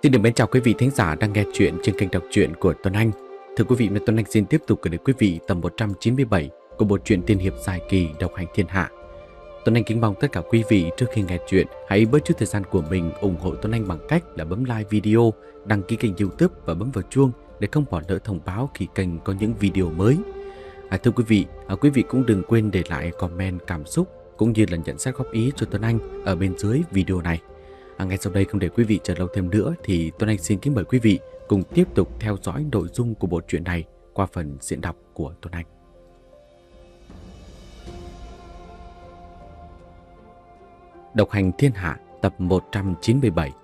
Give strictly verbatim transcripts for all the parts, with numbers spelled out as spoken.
Xin được mến chào quý vị thính giả đang nghe chuyện trên kênh đọc truyện của Tuấn Anh. Thưa quý vị, Tuấn Anh xin tiếp tục gửi đến quý vị tập một trăm chín mươi bảy của bộ truyện tiên hiệp dài kỳ Độc hành thiên hạ. Tuấn Anh kính mong tất cả quý vị trước khi nghe chuyện hãy bớt chút thời gian của mình ủng hộ Tuấn Anh bằng cách là bấm like video, đăng ký kênh YouTube và bấm vào chuông để không bỏ lỡ thông báo khi kênh có những video mới. À, thưa quý vị, à, quý vị cũng đừng quên để lại comment cảm xúc cũng như là nhận xét góp ý cho Tuấn Anh ở bên dưới video này. À, ngay sau đây không để quý vị chờ lâu thêm nữa thì Tuấn Anh xin kính mời quý vị cùng tiếp tục theo dõi nội dung của bộ truyện này qua phần diễn đọc của Tuấn Anh. Độc hành thiên hạ tập một trăm chín mươi bảy.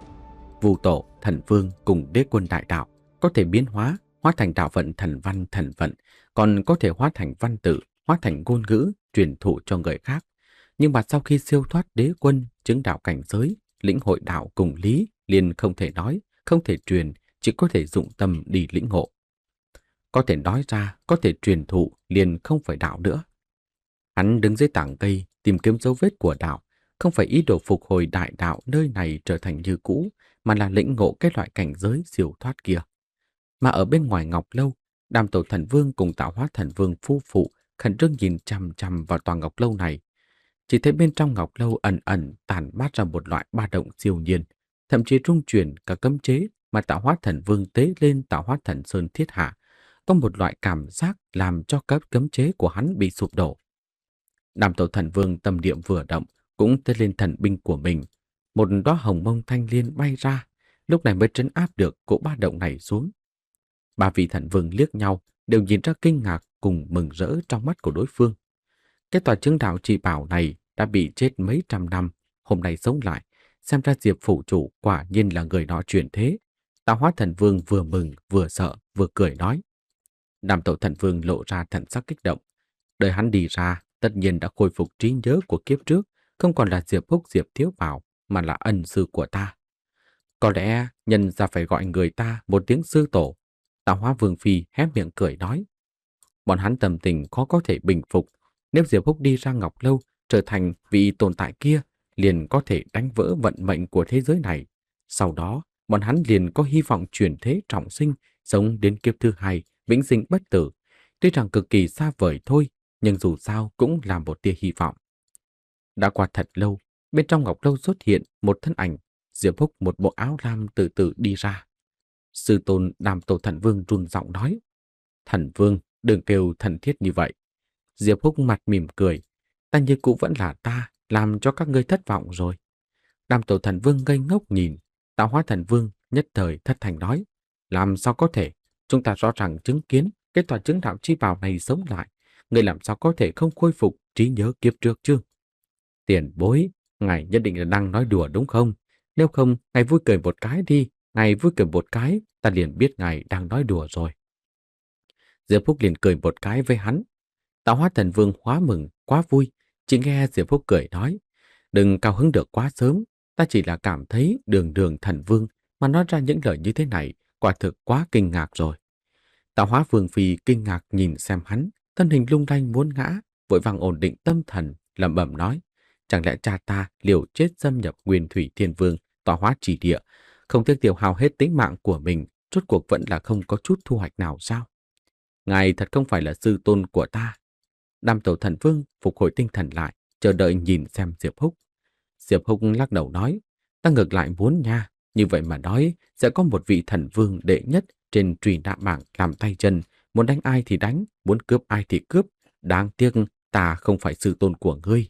Vu tổ, thần vương cùng đế quân đại đạo có thể biến hóa, hóa thành đạo vận thần văn thần vận, còn có thể hóa thành văn tự, hóa thành ngôn ngữ, truyền thụ cho người khác. Nhưng mà sau khi siêu thoát đế quân, chứng đạo cảnh giới, lĩnh hội đạo cùng lý, liền không thể nói, không thể truyền, chỉ có thể dụng tâm đi lĩnh ngộ. Có thể nói ra, có thể truyền thụ, liền không phải đạo nữa. Hắn đứng dưới tảng cây, tìm kiếm dấu vết của đạo, không phải ý đồ phục hồi đại đạo nơi này trở thành như cũ, mà là lĩnh ngộ cái loại cảnh giới siêu thoát kia. Mà ở bên ngoài Ngọc Lâu, Đàm Tổ Thần Vương cùng Tạo Hóa Thần Vương phu phụ khẩn trương nhìn chằm chằm vào tòa Ngọc Lâu này. Chỉ thấy bên trong Ngọc Lâu ẩn ẩn tản mát ra một loại ba động siêu nhiên, thậm chí rung chuyển cả cấm chế mà Tạo Hóa Thần Vương tế lên Tạo Hóa Thần Sơn thiết hạ, có một loại cảm giác làm cho các cấm chế của hắn bị sụp đổ. Đàm Tổ Thần Vương tâm niệm vừa động, cũng tế lên thần binh của mình, một đóa hồng mông thanh liên bay ra, lúc này mới trấn áp được cỗ ba động này xuống. Ba vị thần vương liếc nhau, đều nhìn ra kinh ngạc cùng mừng rỡ trong mắt của đối phương. Cái tòa chứng đạo trì bảo này đã bị chết mấy trăm năm, hôm nay sống lại, xem ra Diệp phủ chủ quả nhiên là người đó chuyển thế. Tạo Hóa Thần Vương vừa mừng, vừa sợ, vừa cười nói. Đàm Tổ Thần Vương lộ ra thần sắc kích động. Đời hắn đi ra, tất nhiên đã khôi phục trí nhớ của kiếp trước, không còn là Diệp Húc Diệp Thiếu Bảo, mà là ân sư của ta. Có lẽ nhân ra phải gọi người ta một tiếng sư tổ. Tạo Hóa Vương Phi hé miệng cười nói. Bọn hắn tâm tình khó có thể bình phục. Nếu Diệp Húc đi ra Ngọc Lâu trở thành vị tồn tại kia, liền có thể đánh vỡ vận mệnh của thế giới này. Sau đó, bọn hắn liền có hy vọng chuyển thế trọng sinh, sống đến kiếp thứ hai, vĩnh sinh bất tử. Tuy rằng cực kỳ xa vời thôi, nhưng dù sao cũng là một tia hy vọng. Đã qua thật lâu, bên trong Ngọc Lâu xuất hiện một thân ảnh, Diệp Húc một bộ áo lam từ từ đi ra. Sư tôn Đàm Tổ Thần Vương run giọng nói. Thần Vương, đừng kêu thần thiết như vậy. Diệp Húc mặt mỉm cười. Ta như cũ vẫn là ta, làm cho các ngươi thất vọng rồi. Đàm Tổ Thần Vương ngây ngốc nhìn. Tạo Hóa Thần Vương nhất thời thất thành nói. Làm sao có thể? Chúng ta rõ ràng chứng kiến cái tòa chứng đạo chi bảo này sống lại. Ngươi làm sao có thể không khôi phục trí nhớ kiếp trước chứ? Tiền bối, ngài nhất định là đang nói đùa đúng không? Nếu không, ngài vui cười một cái đi. Ngài vui cười một cái, ta liền biết ngài đang nói đùa rồi. Diệp Húc liền cười một cái với hắn. Tạo Hóa Thần Vương quá mừng, quá vui. Chỉ nghe Diệp Húc cười nói. Đừng cao hứng được quá sớm. Ta chỉ là cảm thấy đường đường thần vương mà nói ra những lời như thế này, quả thực quá kinh ngạc rồi. Tạo Hóa Vương Phi kinh ngạc nhìn xem hắn, thân hình lung lay muốn ngã, vội vàng ổn định tâm thần, lẩm bẩm nói. Chẳng lẽ cha ta liều chết xâm nhập Nguyên Thủy Thiên Vương, tọa hóa chỉ địa, không tiếc tiêu hao hết tính mạng của mình, rốt cuộc vẫn là không có chút thu hoạch nào sao? Ngài thật không phải là sư tôn của ta. Đàm Tổ Thần Vương phục hồi tinh thần lại, chờ đợi nhìn xem Diệp Húc. Diệp Húc lắc đầu nói, ta ngược lại muốn nha, như vậy mà nói sẽ có một vị thần vương đệ nhất trên truy nã bảng làm tay chân, muốn đánh ai thì đánh, muốn cướp ai thì cướp, đáng tiếc ta không phải sư tôn của ngươi.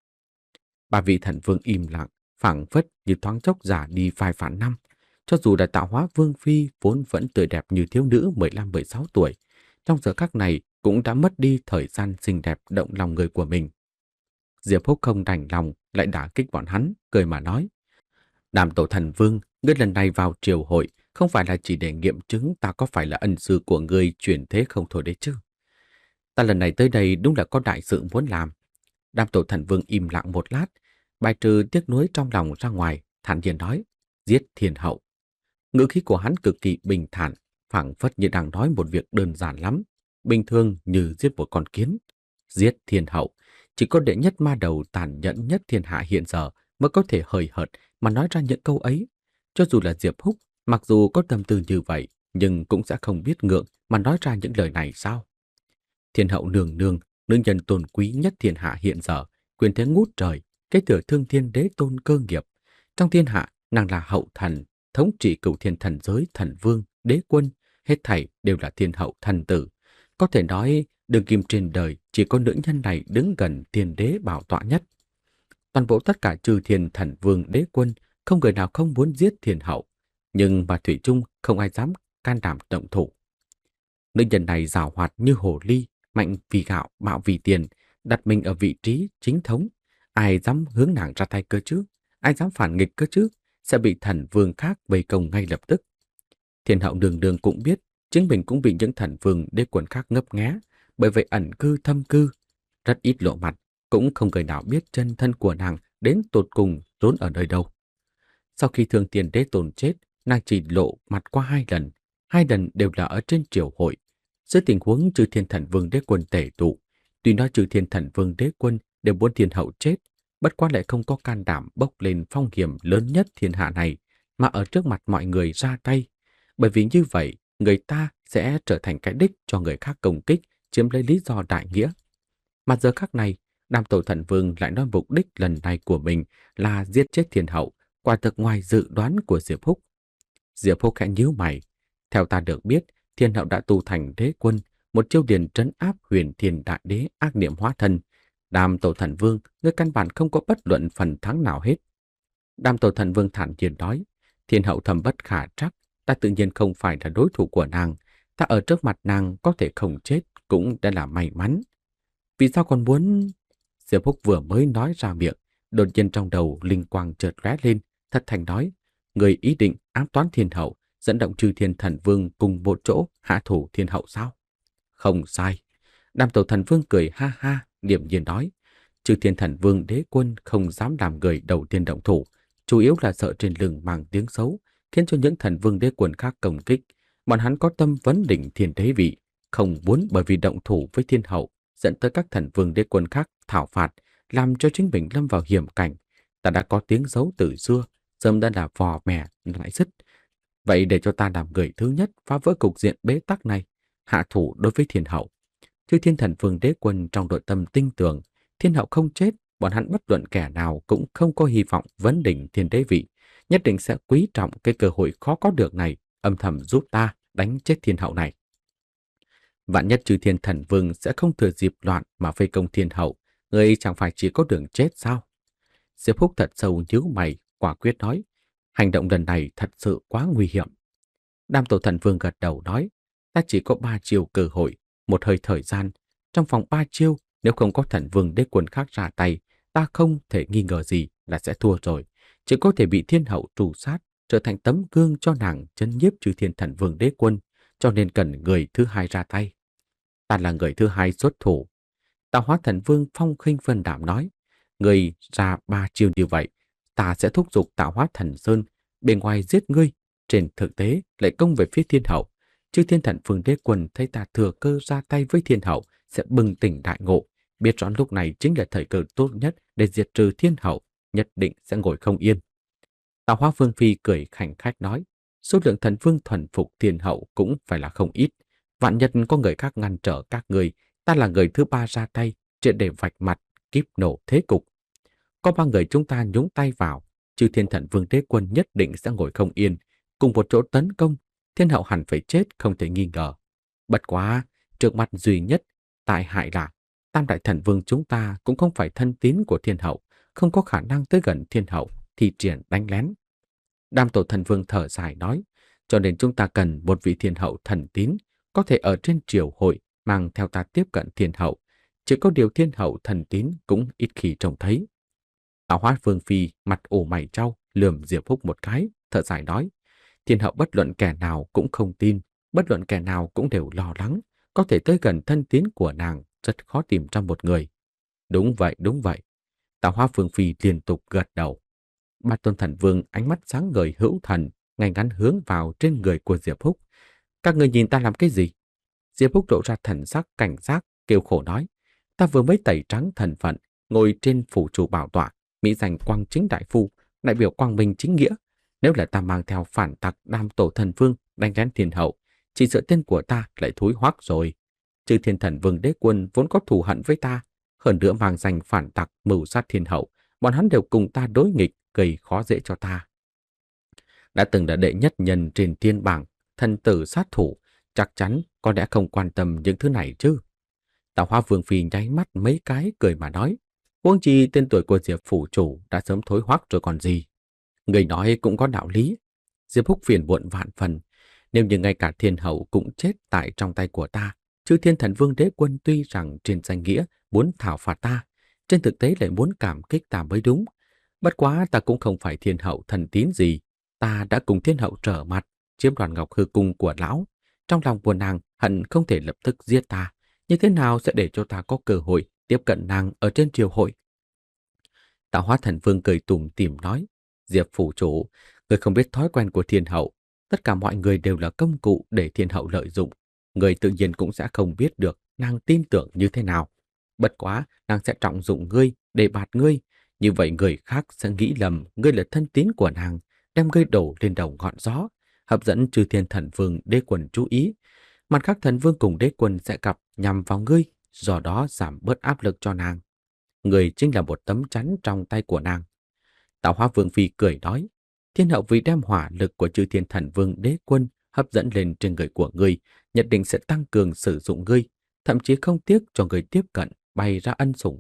Ba vị thần vương im lặng, phảng phất như thoáng chốc giả đi vài vạn năm. Cho dù là Tạo Hóa Vương Phi vốn vẫn tươi đẹp như thiếu nữ mười lăm mười sáu tuổi, trong giờ khắc này cũng đã mất đi thời gian xinh đẹp động lòng người của mình. Diệp Húc không đành lòng lại đả kích bọn hắn, cười mà nói. Đàm Tổ Thần Vương, ngươi lần này vào triều hội không phải là chỉ để nghiệm chứng ta có phải là ân sư của ngươi chuyển thế không thôi đấy chứ. Ta lần này tới đây đúng là có đại sự muốn làm. Đàm Tổ Thần Vương im lặng một lát, bài trừ tiếc nuối trong lòng ra ngoài, thản nhiên nói, giết thiên hậu. Ngữ khí của hắn cực kỳ bình thản, phảng phất như đang nói một việc đơn giản lắm, bình thường như giết một con kiến. Giết thiên hậu, chỉ có đệ nhất ma đầu tàn nhẫn nhất thiên hạ hiện giờ mới có thể hời hợt mà nói ra những câu ấy. Cho dù là Diệp Húc, mặc dù có tâm tư như vậy, nhưng cũng sẽ không biết ngượng mà nói ra những lời này sao? Thiên hậu nương nương, nữ nhân tôn quý nhất thiên hạ hiện giờ, quyền thế ngút trời, kế thừa thương thiên đế tôn cơ nghiệp. Trong thiên hạ, nàng là hậu thần, thống trị cửu thiên thần giới, thần vương, đế quân, hết thảy đều là thiên hậu thần tử. Có thể nói, đường kim trên đời chỉ có nữ nhân này đứng gần thiên đế bảo tọa nhất. Toàn bộ tất cả chư thiên thần vương đế quân, không người nào không muốn giết thiên hậu, nhưng mà thủy chung không ai dám can đảm động thủ. Nữ nhân này giàu hoạt như hồ ly, mạnh vì gạo, bạo vì tiền, đặt mình ở vị trí chính thống. Ai dám hướng nàng ra tay cơ chứ? Ai dám phản nghịch cơ chứ? Sẽ bị thần vương khác vây công ngay lập tức. Thiên hậu đường đường cũng biết, chính mình cũng bị những thần vương đế quân khác ngấp nghé, bởi vậy ẩn cư thâm cư, rất ít lộ mặt, cũng không người nào biết chân thân của nàng đến tột cùng trốn ở nơi đâu. Sau khi Thương Tiền Đế Tôn chết, nàng chỉ lộ mặt qua hai lần, hai lần đều là ở trên triều hội. Dưới tình huống Chư Thiên Thần Vương Đế Quân tể tụ, tuy nói Chư Thiên Thần Vương Đế Quân đều muốn thiên hậu chết, bất quá lại không có can đảm bốc lên phong hiểm lớn nhất thiên hạ này, mà ở trước mặt mọi người ra tay. Bởi vì như vậy, người ta sẽ trở thành cái đích cho người khác công kích, chiếm lấy lý do đại nghĩa. Mà giờ khắc này, Nam Tổ Thần Vương lại nói mục đích lần này của mình là giết chết thiên hậu, quả thực ngoài dự đoán của Diệp Húc. Diệp Húc khẽ nhíu mày. Theo ta được biết, thiên hậu đã tu thành đế quân, một chiêu điền trấn áp huyền thiên đại đế ác niệm hóa thân. Đàm Tổ Thần Vương, ngươi căn bản không có bất luận phần thắng nào hết. Đàm Tổ Thần Vương thản nhiên nói, thiên hậu thầm bất khả trắc, ta tự nhiên không phải là đối thủ của nàng. Ta ở trước mặt nàng có thể không chết cũng đã là may mắn. Vì sao còn muốn... Diệp Húc vừa mới nói ra miệng, đột nhiên trong đầu linh quang chợt lóe lên, thật thành nói, người ý định ám toán thiên hậu, dẫn động Chư Thiên Thần Vương cùng một chỗ hạ thủ thiên hậu sao? Không sai. Đàm Tổ Thần Vương cười ha ha, điềm nhiên nói, Chư Thiên Thần Vương đế quân không dám làm người đầu tiên động thủ, chủ yếu là sợ trên lưng mang tiếng xấu, khiến cho những thần vương đế quân khác công kích. Bọn hắn có tâm vấn đỉnh thiên đế vị, không muốn bởi vì động thủ với thiên hậu dẫn tới các thần vương đế quân khác thảo phạt, làm cho chính mình lâm vào hiểm cảnh. Ta đã có tiếng xấu từ xưa, sớm đã là vò mè lại dứt. Vậy để cho ta làm người thứ nhất phá vỡ cục diện bế tắc này, hạ thủ đối với thiên hậu. Chư thiên thần vương đế quân trong nội tâm tinh tường, thiên hậu không chết, bọn hắn bất luận kẻ nào cũng không có hy vọng vấn đỉnh thiên đế vị, nhất định sẽ quý trọng cái cơ hội khó có được này, âm thầm giúp ta đánh chết thiên hậu này. Vạn nhất Chư Thiên Thần Vương sẽ không thừa dịp loạn mà vây công thiên hậu, người chẳng phải chỉ có đường chết sao? Diệp Húc thật sâu nhíu mày, quả quyết nói, hành động lần này thật sự quá nguy hiểm. Đam Tổ Thần Vương gật đầu nói, ta chỉ có ba chiêu cơ hội, một hơi thời gian. Trong vòng ba chiêu, nếu không có thần vương đế quân khác ra tay, ta không thể nghi ngờ gì là sẽ thua rồi. Chỉ có thể bị thiên hậu trù sát, trở thành tấm gương cho nàng chấn nhiếp Chư Thiên Thần Vương đế quân, cho nên cần người thứ hai ra tay. Ta là người thứ hai xuất thủ. Tạo Hóa Thần Vương phong khinh vân đảm nói, người ra ba chiêu như vậy, ta sẽ thúc giục Tạo Hóa Thần Sơn bên ngoài giết ngươi, trên thực tế lại công về phía thiên hậu. Chư Thiên Thần Vương đế quân thấy ta thừa cơ ra tay với thiên hậu sẽ bừng tỉnh đại ngộ, biết rõ lúc này chính là thời cơ tốt nhất để diệt trừ thiên hậu, nhất định sẽ ngồi không yên. Tạo Hóa Vương Phi cười khảnh khách nói, số lượng thần vương thuần phục thiên hậu cũng phải là không ít. Vạn nhất có người khác ngăn trở các người, ta là người thứ ba ra tay, triệt để vạch mặt, kíp nổ thế cục. Có ba người chúng ta nhúng tay vào, Chư Thiên Thần Vương đế quân nhất định sẽ ngồi không yên, cùng một chỗ tấn công, thiên hậu hẳn phải chết không thể nghi ngờ. Bất quá, trước mặt duy nhất, tại hại là, Tam Đại Thần Vương chúng ta cũng không phải thân tín của thiên hậu, không có khả năng tới gần thiên hậu, thì triển đánh lén. Đam Tổ Thần Vương thở dài nói, cho nên chúng ta cần một vị thiên hậu thần tín, có thể ở trên triều hội mang theo ta tiếp cận thiên hậu. Chỉ có điều thiên hậu thần tín cũng ít khi trông thấy. Tạo Hóa Vương Phi mặt ủ mày trao, lườm Diệp Húc một cái, thở dài nói, thiên hậu bất luận kẻ nào cũng không tin, bất luận kẻ nào cũng đều lo lắng, có thể tới gần thân tín của nàng rất khó tìm trong một người. Đúng vậy, đúng vậy. Tạo Hóa Vương Phi liên tục gật đầu. Ba Tôn Thần Vương ánh mắt sáng ngời hữu thần, ngay ngắn hướng vào trên người của Diệp Húc. Các người nhìn ta làm cái gì? Diệp Húc lộ ra thần sắc cảnh giác, kêu khổ nói, ta vừa mới tẩy trắng thần phận, ngồi trên phủ chủ bảo tọa, mỹ danh Quang Chính Đại Phu, đại biểu quang minh chính nghĩa. Nếu là ta mang theo phản tặc Đam Tổ Thần Vương đánh lén thiên hậu, chỉ sợ tên của ta lại thối hoắc rồi. Chư Thiên Thần Vương Đế Quân vốn có thù hận với ta, hơn nữa mang danh phản tặc mưu sát thiên hậu, bọn hắn đều cùng ta đối nghịch, gây khó dễ cho ta. Đã từng là đệ nhất nhân trên thiên bảng, thần tử sát thủ, chắc chắn có lẽ không quan tâm những thứ này chứ. Tạo Hóa Vương Phi nháy mắt mấy cái cười mà nói, huống chi tên tuổi của Diệp phủ chủ đã sớm thối hoắc rồi còn gì. Người nói cũng có đạo lý. Diệp Húc phiền muộn vạn phần, nếu như ngay cả thiên hậu cũng chết tại trong tay của ta, chứ Thiên Thần Vương Đế Quân tuy rằng trên danh nghĩa muốn thảo phạt ta, trên thực tế lại muốn cảm kích ta mới đúng. Bất quá ta cũng không phải thiên hậu thần tín gì, ta đã cùng thiên hậu trở mặt, chiếm đoạt ngọc hư cung của lão. Trong lòng của nàng hận không thể lập tức giết ta, như thế nào sẽ để cho ta có cơ hội tiếp cận nàng ở trên triều hội? Tạo Hóa Thần Vương cười tủm tỉm nói, Diệp phủ chủ, người không biết thói quen của thiên hậu, tất cả mọi người đều là công cụ để thiên hậu lợi dụng. Người tự nhiên cũng sẽ không biết được nàng tin tưởng như thế nào. Bất quá, nàng sẽ trọng dụng ngươi để bạt ngươi. Như vậy người khác sẽ nghĩ lầm ngươi là thân tín của nàng, đem ngươi đổ lên đầu ngọn gió, hấp dẫn Chư Thiên Thần Vương Đế Quân chú ý. Mặt khác thần vương cùng đế quân sẽ gặp nhằm vào ngươi, do đó giảm bớt áp lực cho nàng. Người chính là một tấm chắn trong tay của nàng. Tạo Hóa Vương Phi cười nói, thiên hậu vì đem hỏa lực của Chư Thiên Thần Vương Đế Quân hấp dẫn lên trên người của ngươi, nhất định sẽ tăng cường sử dụng ngươi, thậm chí không tiếc cho người tiếp cận bày ra ân sủng.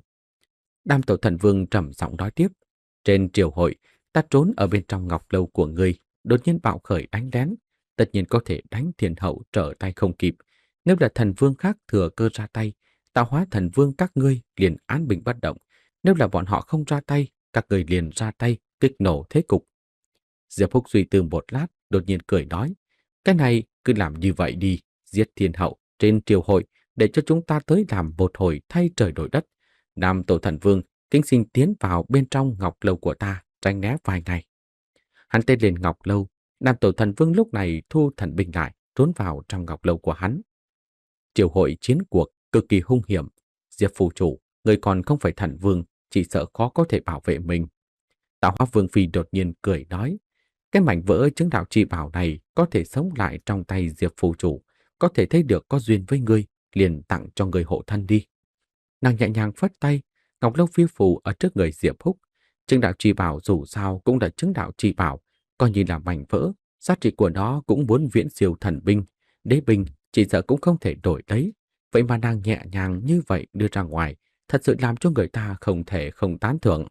Đam Tổ Thần Vương trầm giọng nói tiếp, trên triều hội, ta trốn ở bên trong ngọc lâu của ngươi, đột nhiên bạo khởi đánh lén, tất nhiên có thể đánh thiên hậu trở tay không kịp. Nếu là thần vương khác thừa cơ ra tay, Tạo Hóa Thần Vương các ngươi liền án bình bất động. Nếu là bọn họ không ra tay, các người liền ra tay kích nổ thế cục. Diệp Húc suy tư một lát, đột nhiên cười nói, cái này cứ làm như vậy đi, giết thiên hậu trên triều hội để cho chúng ta tới làm một hồi thay trời đổi đất. Nam Tổ Thần Vương kính xin tiến vào bên trong ngọc lâu của ta, tránh né vài ngày. Hắn tên lên ngọc lâu, Nam Tổ Thần Vương lúc này thu thần binh lại, trốn vào trong ngọc lâu của hắn. Triều hội chiến cuộc cực kỳ hung hiểm. Diệp phủ chủ, người còn không phải thần vương, chỉ sợ khó có thể bảo vệ mình. Tạo Hóa Vương Phi đột nhiên cười nói, cái mảnh vỡ chứng đạo chi bảo này có thể sống lại trong tay Diệp phủ chủ, có thể thấy được có duyên với ngươi, liền tặng cho người hộ thân đi. Nàng nhẹ nhàng phất tay, ngọc lâu phiêu phù ở trước người Diệp Húc. Chứng đạo chi bảo dù sao cũng là chứng đạo chi bảo, coi như là mảnh vỡ, giá trị của nó cũng muốn viễn siêu thần binh, đế binh chỉ sợ cũng không thể đổi lấy. Vậy mà nàng nhẹ nhàng như vậy đưa ra ngoài, thật sự làm cho người ta không thể không tán thưởng.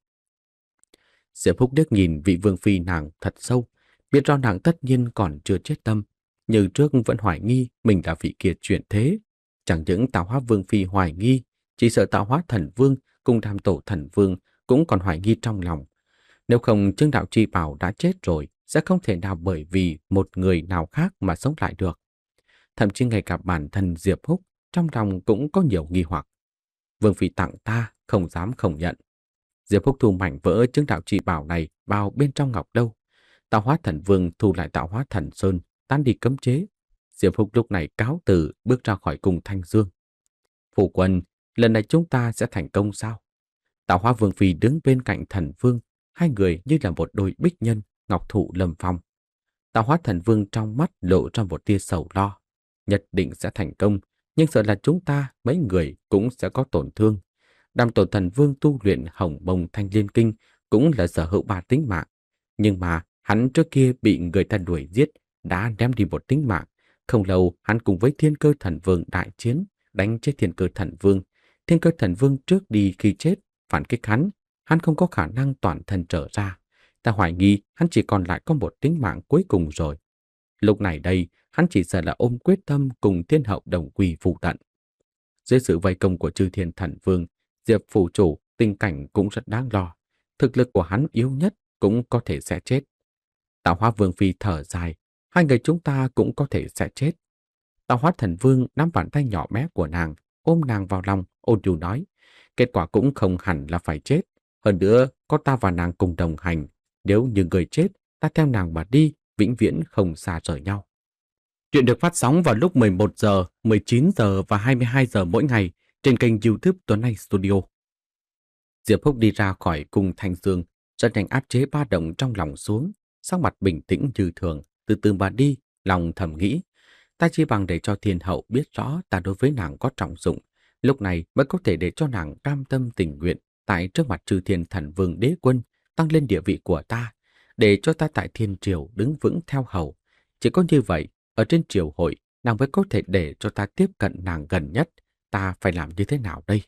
Diệp Húc liếc nhìn vị vương phi nàng thật sâu, biết rõ nàng tất nhiên còn chưa chết tâm, như trước vẫn hoài nghi mình là vị kia chuyển thế. Chẳng những Tạo Hóa Vương Phi hoài nghi, chỉ sợ Tạo Hóa Thần Vương cùng Đam Tổ Thần Vương cũng còn hoài nghi trong lòng. Nếu không chứng đạo chi bảo đã chết rồi, sẽ không thể nào bởi vì một người nào khác mà sống lại được. Thậm chí ngay cả bản thân Diệp Húc trong lòng cũng có nhiều nghi hoặc. Vương Phi tặng ta, không dám không nhận. Diệp Húc thu mảnh vỡ chứng đạo chi bảo này vào bên trong ngọc lâu. Tạo Hóa Thần Vương thu lại Tạo Hóa Thần Sơn, tan đi cấm chế. Diệp Húc lúc này cáo từ bước ra khỏi cung Thanh Dương. Phu quân, lần này chúng ta sẽ thành công sao? Tạo Hóa Vương Phi đứng bên cạnh Thần Vương, hai người như là một đôi bích nhân, ngọc thụ lâm phong. Tạo Hóa Thần Vương trong mắt lộ ra một tia sầu lo. Nhất định sẽ thành công, nhưng sợ là chúng ta mấy người cũng sẽ có tổn thương. Đam Tổ Thần Vương tu luyện Hồng Mông Thanh Liên Kinh cũng là sở hữu ba tính mạng. Nhưng mà hắn trước kia bị người ta đuổi giết, đã đem đi một tính mạng. Không lâu hắn cùng với Thiên Cơ Thần Vương đại chiến, đánh chết Thiên Cơ Thần Vương. Thiên Cơ Thần Vương trước đi khi chết, phản kích hắn, hắn không có khả năng toàn thân trở ra. Ta hoài nghi hắn chỉ còn lại có một tính mạng cuối cùng rồi. Lúc này đây, hắn chỉ sợ là ôm quyết tâm cùng thiên hậu đồng quy phụ tận. Dưới sự vây công của Chư Thiên Thần Vương, Diệp phủ chủ tình cảnh cũng rất đáng lo. Thực lực của hắn yếu nhất cũng có thể sẽ chết. Tạo Hóa Vương Phi thở dài, hai người chúng ta cũng có thể sẽ chết. Tạo Hóa Thần Vương nắm bàn tay nhỏ bé của nàng, ôm nàng vào lòng, ôn nhu nói, kết quả cũng không hẳn là phải chết. Hơn nữa, có ta và nàng cùng đồng hành. Nếu như người chết, ta theo nàng mà đi, vĩnh viễn không xa rời nhau. Chuyện được phát sóng vào lúc mười một giờ, mười chín giờ và hai mươi hai giờ mỗi ngày trên kênh YouTube Tuấn Anh Studio. Diệp Húc đi ra khỏi cung Thanh Dương, rất nhanh áp chế ba động trong lòng xuống. sắc mặt bình tĩnh như thường, từ từ mà đi, lòng thầm nghĩ. Ta chỉ bằng để cho thiên hậu biết rõ ta đối với nàng có trọng dụng, lúc này mới có thể để cho nàng cam tâm tình nguyện tại trước mặt chư thiên thần vương đế quân tăng lên địa vị của ta, để cho ta tại thiên triều đứng vững theo hầu. Chỉ có như vậy, ở trên triều hội, nàng mới có thể để cho ta tiếp cận nàng gần nhất. Ta phải làm như thế nào đây?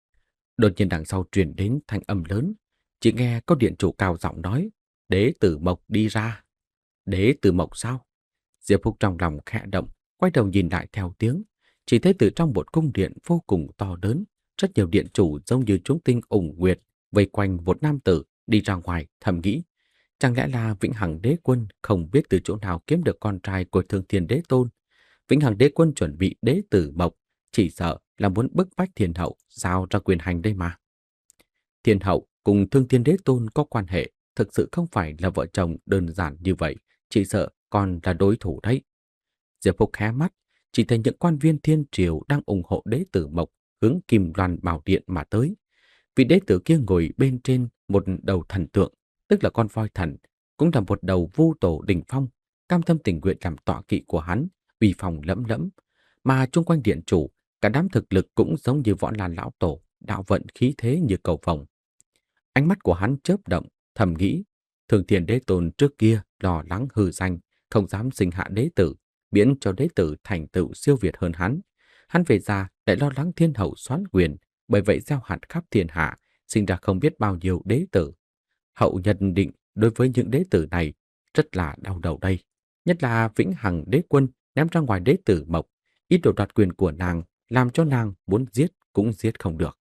Đột nhiên đằng sau truyền đến thanh âm lớn, chỉ nghe có điện chủ cao giọng nói, Đế tử Mộc đi ra. Đế tử Mộc sao? Diệp Húc trong lòng khẽ động, quay đầu nhìn lại theo tiếng, chỉ thấy từ trong một cung điện vô cùng to lớn, rất nhiều điện chủ giống như chúng tinh ủng nguyệt vây quanh một nam tử đi ra ngoài, thầm nghĩ, chẳng lẽ là Vĩnh Hằng Đế Quân không biết từ chỗ nào kiếm được con trai của Thương Thiên Đế Tôn? Vĩnh Hằng Đế Quân chuẩn bị đế tử Mộc, chỉ sợ là muốn bức bách Thiên hậu giao ra quyền hành đây mà. Thiên hậu cùng Thương Thiên Đế Tôn có quan hệ, thực sự không phải là vợ chồng đơn giản như vậy, chỉ sợ còn là đối thủ đấy. Diệp Húc hé mắt, chỉ thấy những quan viên thiên triều đang ủng hộ đế tử Mộc hướng Kim Loan Bảo Điện mà tới. Vị đế tử kia ngồi bên trên một đầu thần tượng, tức là con voi thần, cũng là một đầu vu tổ đỉnh phong, cam tâm tình nguyện làm tọa kỵ của hắn, uy phong lẫm lẫm. Mà chung quanh điện chủ, cả đám thực lực cũng giống như Võ Lan lão tổ, đạo vận khí thế như cầu vồng. Ánh mắt của hắn chớp động, thầm nghĩ, Thường Thiên Đế Tôn trước kia lo lắng hư danh, không dám sinh hạ đế tử, miễn cho đế tử thành tựu siêu việt hơn hắn. Hắn về già lại lo lắng thiên hậu soán quyền, bởi vậy gieo hạt khắp thiên hạ, sinh ra không biết bao nhiêu đế tử. Hậu nhận định đối với những đế tử này rất là đau đầu đây, nhất là Vĩnh Hằng Đế Quân ném ra ngoài đế tử Mộc, ý đồ đoạt quyền của nàng, làm cho nàng muốn giết cũng giết không được.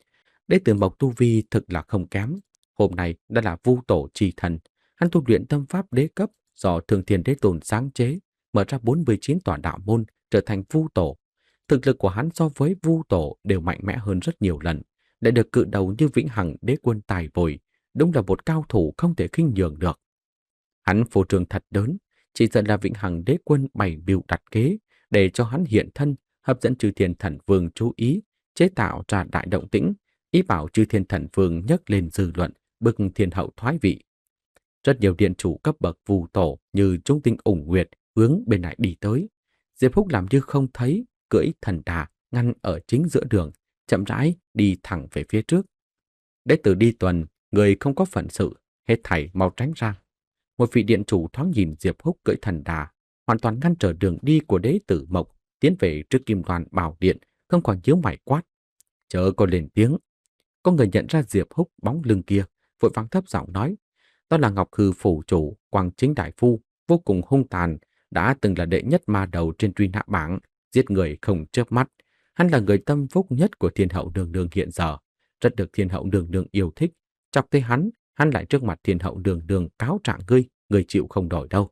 Đế tử Mộc tu vi thực là không kém, hôm nay đã là vu tổ chi thần, hắn tu luyện tâm pháp đế cấp do Thường Thiên Đế Tôn sáng chế, mở ra bốn mươi chín tòa đạo môn, trở thành vu tổ. Thực lực của hắn so với vu tổ đều mạnh mẽ hơn rất nhiều lần, lại được cự đầu như Vĩnh Hằng Đế Quân tài bồi, đúng là một cao thủ không thể khinh nhường được. Hắn phô trương thật lớn, chỉ sợ là Vĩnh Hằng Đế Quân bày mưu đặt kế để cho hắn hiện thân, hấp dẫn chư thiên thần vương chú ý, chế tạo ra đại động tĩnh, ý bảo chư thiên thần vương nhấc lên dư luận, bức thiên hậu thoái vị. Rất nhiều điện chủ cấp bậc vu tổ như chúng tinh ủng nguyệt hướng bên này đi tới. Diệp Húc làm như không thấy, cưỡi thần đà ngăn ở chính giữa đường, chậm rãi đi thẳng về phía trước. Đế tử đi tuần, người không có phận sự, hết thảy mau tránh ra. Một vị điện chủ thoáng nhìn Diệp Húc cưỡi thần đà, hoàn toàn ngăn trở đường đi của đế tử Mộc, tiến về trước Kim Loan Bảo Điện, không còn nhíu mày quát. Chớ có lên tiếng. Có người nhận ra Diệp Húc bóng lưng kia, vội vàng thấp giọng nói, đó là Ngọc Hư phủ chủ Quang Chính đại phu, vô cùng hung tàn, đã từng là đệ nhất ma đầu trên truy nã bảng, giết người không chớp mắt. Hắn là người tâm phúc nhất của thiên hậu đường đường hiện giờ, rất được thiên hậu đường đường yêu thích. Chọc tới hắn, hắn lại trước mặt thiên hậu đường đường cáo trạng ngươi, ngươi chịu không đổi đâu.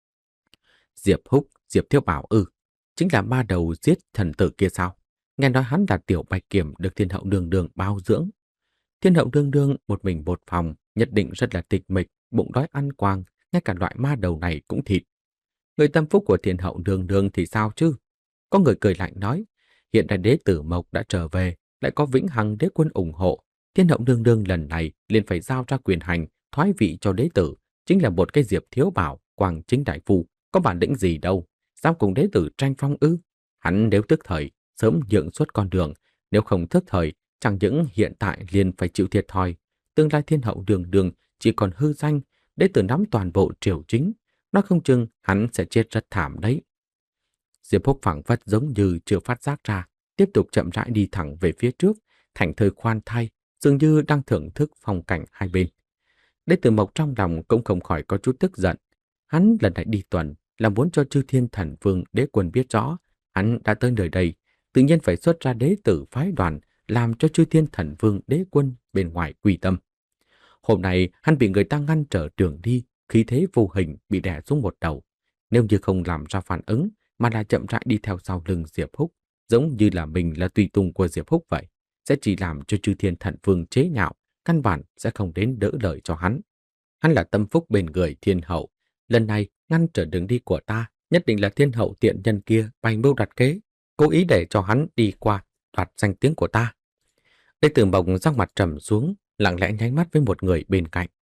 Diệp Húc, Diệp Thiếu Bảo ư, chính là ma đầu giết thần tử kia sao? Nghe nói hắn là tiểu bạch kiểm được thiên hậu đường đường bao dưỡng. Thiên hậu đường đường một mình một phòng, nhất định rất là tịch mịch, bụng đói ăn quang, ngay cả loại ma đầu này cũng thịt. Người tâm phúc của thiên hậu đường đường thì sao chứ? Có người cười lạnh nói, hiện tại đế tử Mộc đã trở về, lại có Vĩnh Hằng Đế Quân ủng hộ. Thiên hậu đường đường lần này liền phải giao ra quyền hành, thoái vị cho đế tử, chính là một cái Diệp Thiếu Bảo, Quang Chính đại phu, có bản lĩnh gì đâu, dám cùng đế tử tranh phong ư? Hắn nếu tức thời, sớm nhượng suốt con đường, nếu không tức thời, chẳng những hiện tại liền phải chịu thiệt thòi, tương lai thiên hậu đường đường chỉ còn hư danh, đế tử nắm toàn bộ triều chính, nó không chừng hắn sẽ chết rất thảm đấy. Diệp Húc phảng phất giống như chưa phát giác ra, tiếp tục chậm rãi đi thẳng về phía trước, thành thơi khoan thai, dường như đang thưởng thức phong cảnh hai bên. Đế tử Mộc trong lòng cũng không khỏi có chút tức giận. Hắn lần này đi tuần là muốn cho chư thiên thần vương đế quân biết rõ hắn đã tới nơi đây, tự nhiên phải xuất ra đế tử phái đoàn, làm cho chư thiên thần vương đế quân bên ngoài quy tâm. Hôm nay hắn bị người ta ngăn trở đường đi, khí thế vô hình bị đè xuống một đầu. Nếu như không làm ra phản ứng, mà là chậm rãi đi theo sau lưng Diệp Húc, giống như là mình là tùy tùng của Diệp Húc vậy, sẽ chỉ làm cho chư thiên thần vương chế nhạo, căn bản sẽ không đến đỡ lời cho hắn. Hắn là tâm phúc bên người thiên hậu, lần này ngăn trở đường đi của ta, nhất định là thiên hậu tiện nhân kia bày mưu đặt kế, cố ý để cho hắn đi qua, đoạt danh tiếng của ta. Đế tử Mộc sắc mặt trầm xuống, lặng lẽ nháy mắt với một người bên cạnh.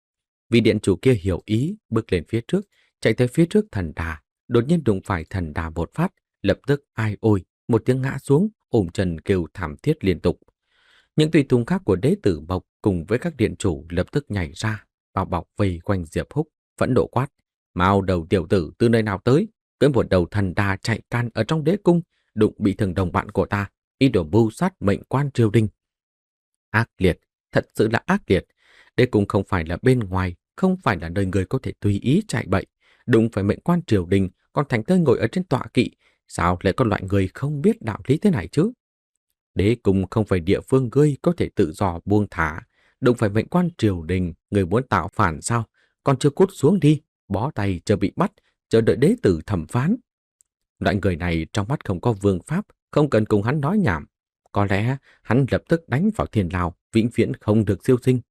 Vị điện chủ kia hiểu ý, bước lên phía trước, chạy tới phía trước thần đà, đột nhiên đụng phải thần đà một phát, lập tức ai ôi, một tiếng ngã xuống, ôm chân kêu thảm thiết liên tục. Những tùy tùng khác của đế tử Mộc cùng với các điện chủ lập tức nhảy ra, bao bọc vây quanh Diệp Húc, phẫn nộ quát: "Mao đầu tiểu tử từ nơi nào tới? Cưỡi một đầu thần đà chạy can ở trong đế cung, đụng bị thương đồng bạn của ta, ý đồ mưu sát mệnh quan triều đình." Ác liệt, thật sự là ác liệt. Đế cung không phải là bên ngoài, không phải là nơi người có thể tùy ý chạy bậy. Đụng phải mệnh quan triều đình, còn thành thơi ngồi ở trên tọa kỵ, sao lại có loại người không biết đạo lý thế này chứ? Đế cung không phải địa phương ngươi có thể tự do buông thả. Đụng phải mệnh quan triều đình, người muốn tạo phản sao? Còn chưa cút xuống đi, bó tay chờ bị bắt, chờ đợi đế tử thẩm phán. Loại người này trong mắt không có vương pháp, không cần cùng hắn nói nhảm. Có lẽ hắn lập tức đánh vào thiên lao, vĩnh viễn không được siêu sinh.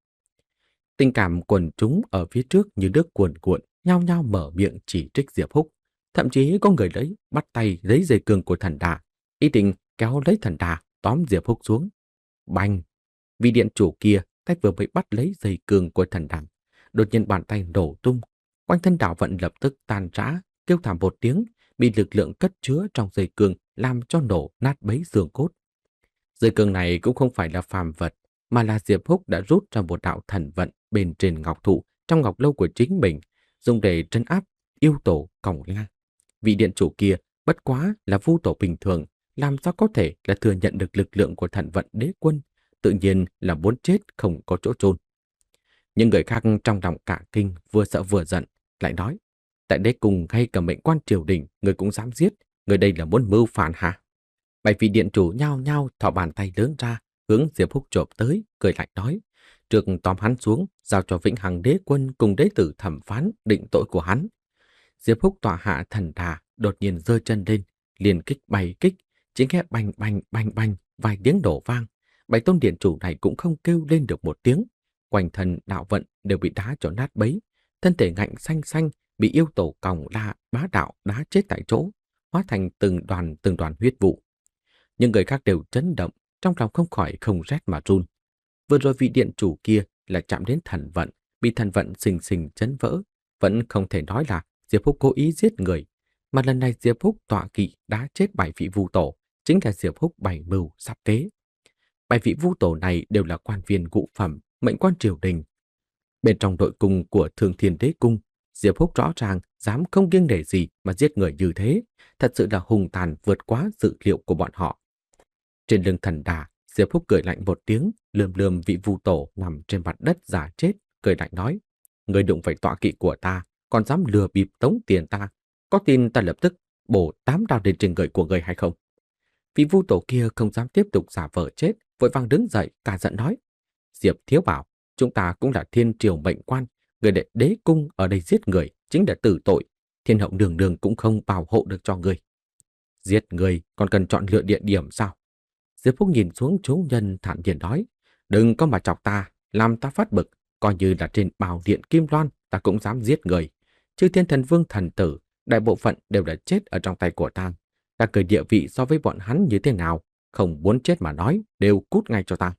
Tình cảm quần chúng ở phía trước như nước cuồn cuộn, nhao nhao mở miệng chỉ trích Diệp Húc. Thậm chí có người lấy bắt tay lấy dây cương của thần đà, ý định kéo lấy thần đà, tóm Diệp Húc xuống. Bành! Vị điện chủ kia tay vừa mới bắt lấy dây cương của thần đà, đột nhiên bàn tay nổ tung, quanh thân đạo vận lập tức tan rã, kêu thảm một tiếng, bị lực lượng cất chứa trong dây cương làm cho nổ nát bấy xương cốt. Dây cương này cũng không phải là phàm vật, mà là Diệp Húc đã rút ra một đạo thần vận bên trên ngọc thụ trong ngọc lâu của chính mình, dùng để trấn áp yêu tổ Cổng La. Vị điện chủ kia bất quá là vu tổ bình thường, làm sao có thể là thừa nhận được lực lượng của thần vận đế quân, tự nhiên là muốn chết không có chỗ chôn. Những người khác trong lòng cả kinh, vừa sợ vừa giận, lại nói: tại đế cùng hay cả mệnh quan triều đình, người cũng dám giết, người đây là muốn mưu phản hả? Bảy vị điện chủ nhao nhao thò bàn tay lớn ra, hướng Diệp Húc chộp tới, cười lạnh nói: trước tóm hắn xuống, giao cho Vĩnh Hằng đế quân cùng đế tử thẩm phán định tội của hắn. Diệp Húc tọa hạ thần đà, đột nhiên giơ chân lên, liền kích bay kích, chỉ nghe bành bành bành bành vài tiếng đổ vang. Bảy tôn điện chủ này cũng không kêu lên được một tiếng, quanh thân đạo vận đều bị đá cho nát bấy, thân thể ngạnh xanh xanh bị yêu tổ Còng La bá đạo đá chết tại chỗ, hóa thành từng đoàn từng đoàn huyết vụ. Những người khác đều chấn động, trong lòng không khỏi không rét mà run. Vừa rồi vị điện chủ kia là chạm đến thần vận, bị thần vận xình xình chấn vỡ, vẫn không thể nói là Diệp Húc cố ý giết người, mà lần này Diệp Húc tọa kỵ đã chết bảy vị vu tổ, chính là Diệp Húc bày mưu sắp kế. Bảy vị vu tổ này đều là quan viên ngũ phẩm, mệnh quan triều đình. Bên trong đội cung của Thương Thiên Đế cung, Diệp Húc rõ ràng dám không kiêng nể gì mà giết người như thế, thật sự là hùng tàn vượt quá dự liệu của bọn họ. Trên lưng thần đà, Diệp Húc cười lạnh một tiếng, lườm lườm vị vu tổ nằm trên mặt đất giả chết, cười lạnh nói: người đụng phải tọa kỵ của ta, còn dám lừa bịp tống tiền ta, có tin ta lập tức bổ tám đao lên trên người của người hay không? Vị vu tổ kia không dám tiếp tục giả vờ chết, vội vàng đứng dậy, cả giận nói: Diệp Thiếu Bảo, chúng ta cũng là thiên triều mệnh quan, người đệ đế cung ở đây giết người chính là tử tội, thiên hậu đường đường cũng không bảo hộ được cho người. Giết người còn cần chọn lựa địa điểm sao? Diệp Phúc nhìn xuống chúng nhân thản nhiên nói: đừng có mà chọc ta, làm ta phát bực, coi như là trên bảo điện Kim Loan ta cũng dám giết người. Chứ Thiên Thần Vương thần tử, đại bộ phận đều đã chết ở trong tay của ta. Ta cười địa vị so với bọn hắn như thế nào, không muốn chết mà nói, đều cút ngay cho ta.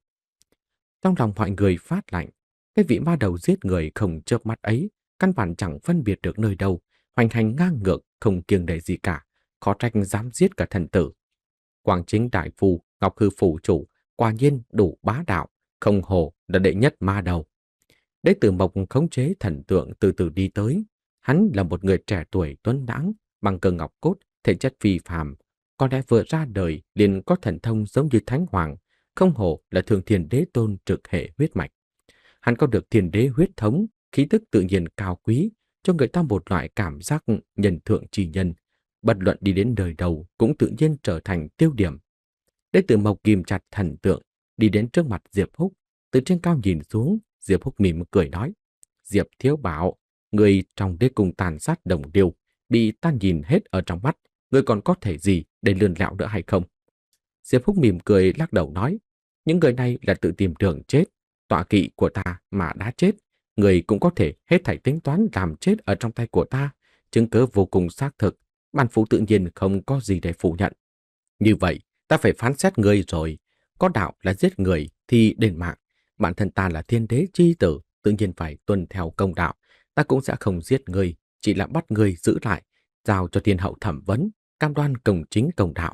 Trong lòng mọi người phát lạnh, cái vị ma đầu giết người không chớp mắt ấy, căn bản chẳng phân biệt được nơi đâu, hoành hành ngang ngược, không kiêng nể gì cả, khó trách dám giết cả thần tử. Quang Chính đại phu, Ngọc Hư phủ chủ, quả nhiên đủ bá đạo, không hổ là đệ nhất ma đầu. Đế tử Mộc khống chế thần tượng từ từ đi tới. Hắn là một người trẻ tuổi tuấn lãng, bằng cơ ngọc cốt, thể chất phi phàm, có lẽ vừa ra đời liền có thần thông giống như thánh hoàng, không hổ là Thường Thiên Đế tôn trực hệ huyết mạch. Hắn có được thiên đế huyết thống, khí tức tự nhiên cao quý, cho người ta một loại cảm giác nhân thượng chi nhân, bất luận đi đến đời đầu cũng tự nhiên trở thành tiêu điểm. Đế tử Mộc ghim chặt thần tượng, đi đến trước mặt Diệp Húc, từ trên cao nhìn xuống, Diệp Húc mỉm cười nói: Diệp Thiếu Bảo, người trong đế cung tàn sát đồng điêu, bị ta nhìn hết ở trong mắt, người còn có thể gì để lươn lẹo nữa hay không? Diệp Húc mỉm cười lắc đầu nói: những người này là tự tìm đường chết, tọa kỵ của ta mà đã chết, người cũng có thể hết thảy tính toán làm chết ở trong tay của ta, chứng cứ vô cùng xác thực, bản phủ tự nhiên không có gì để phủ nhận. Như vậy, ta phải phán xét người rồi, có đạo là giết người thì đền mạng, bản thân ta là thiên đế chi tử, tự nhiên phải tuân theo công đạo. Ta cũng sẽ không giết ngươi, chỉ là bắt ngươi giữ lại, giao cho thiên hậu thẩm vấn, cam đoan công chính công đạo.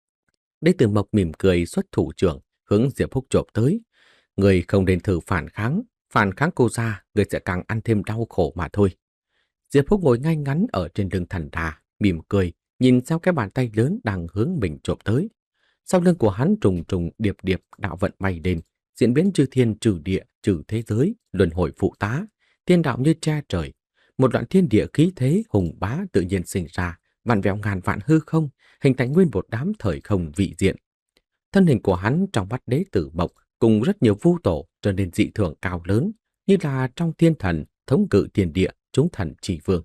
Đế Tử Mộc mỉm cười xuất thủ trưởng, hướng Diệp Húc chộp tới. Người không nên thử phản kháng, phản kháng cô ra, người sẽ càng ăn thêm đau khổ mà thôi. Diệp Húc ngồi ngay ngắn ở trên lưng thần đà, mỉm cười, nhìn theo cái bàn tay lớn đang hướng mình chộp tới. Sau lưng của hắn trùng trùng điệp điệp đạo vận bay lên, diễn biến chư thiên trừ địa, trừ thế giới, luân hồi phụ tá, thiên đạo như che trời. Một đoạn thiên địa khí thế hùng bá tự nhiên sinh ra, vạn vẹo ngàn vạn hư không, hình thành nguyên một đám thời không vị diện. Thân hình của hắn trong mắt Đế Tử Mộc cùng rất nhiều vu tổ trở nên dị thường cao lớn, như là trong thiên thần thống cự thiên địa, chúng thần chỉ vương.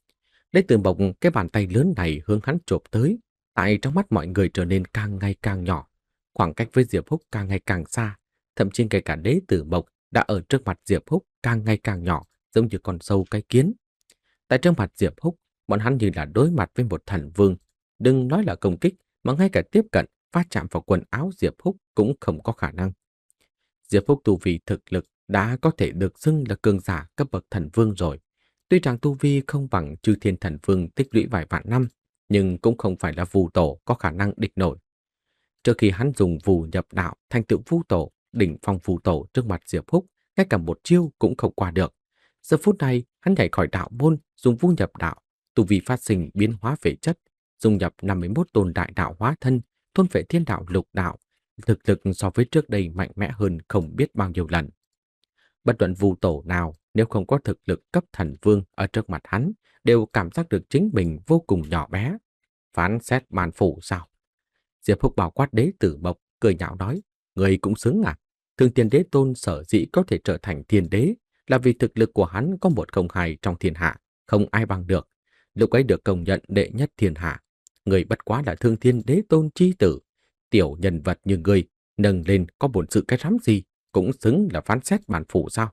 Đế Tử Mộc cái bàn tay lớn này hướng hắn chộp tới, tại trong mắt mọi người trở nên càng ngày càng nhỏ, khoảng cách với Diệp Húc càng ngày càng xa, thậm chí kể cả Đế Tử Mộc đã ở trước mặt Diệp Húc càng ngày càng nhỏ, giống như con sâu cái kiến. Tại trước mặt Diệp Húc, bọn hắn như là đối mặt với một thần vương, đừng nói là công kích, mà ngay cả tiếp cận, va chạm vào quần áo Diệp Húc cũng không có khả năng. Diệp Húc tu vi thực lực đã có thể được xưng là cường giả cấp bậc thần vương rồi. Tuy rằng tu vi không bằng chư thiên thần vương tích lũy vài vạn năm, nhưng cũng không phải là phù tổ có khả năng địch nổi. Trước khi hắn dùng phù nhập đạo thành tựu phù tổ, đỉnh phong phù tổ trước mặt Diệp Húc, ngay cả một chiêu cũng không qua được. Giờ phút này, hắn nhảy khỏi đạo môn, dùng phù nhập đạo, tu vi phát sinh biến hóa về chất, dung nhập năm mươi mốt tôn đại đạo hóa thân, thôn vệ thiên đạo lục đạo, thực lực so với trước đây mạnh mẽ hơn không biết bao nhiêu lần. Bất luận phù tổ nào, nếu không có thực lực cấp thần vương ở trước mặt hắn, đều cảm giác được chính mình vô cùng nhỏ bé. Phán xét màn phủ sao? Diệp Húc bảo quát Đế Tử Mộc, cười nhạo nói, người cũng xứng à? Thương Thiên Đế Tôn sở dĩ có thể trở thành thiên đế, là vì thực lực của hắn có một không hai trong thiên hạ, không ai bằng được. Lúc ấy được công nhận đệ nhất thiên hạ. Người bất quá là Thương Thiên Đế Tôn chi tử. Tiểu nhân vật như người, nâng lên có bổn sự cái rắm gì, cũng xứng là phán xét màn phủ sao?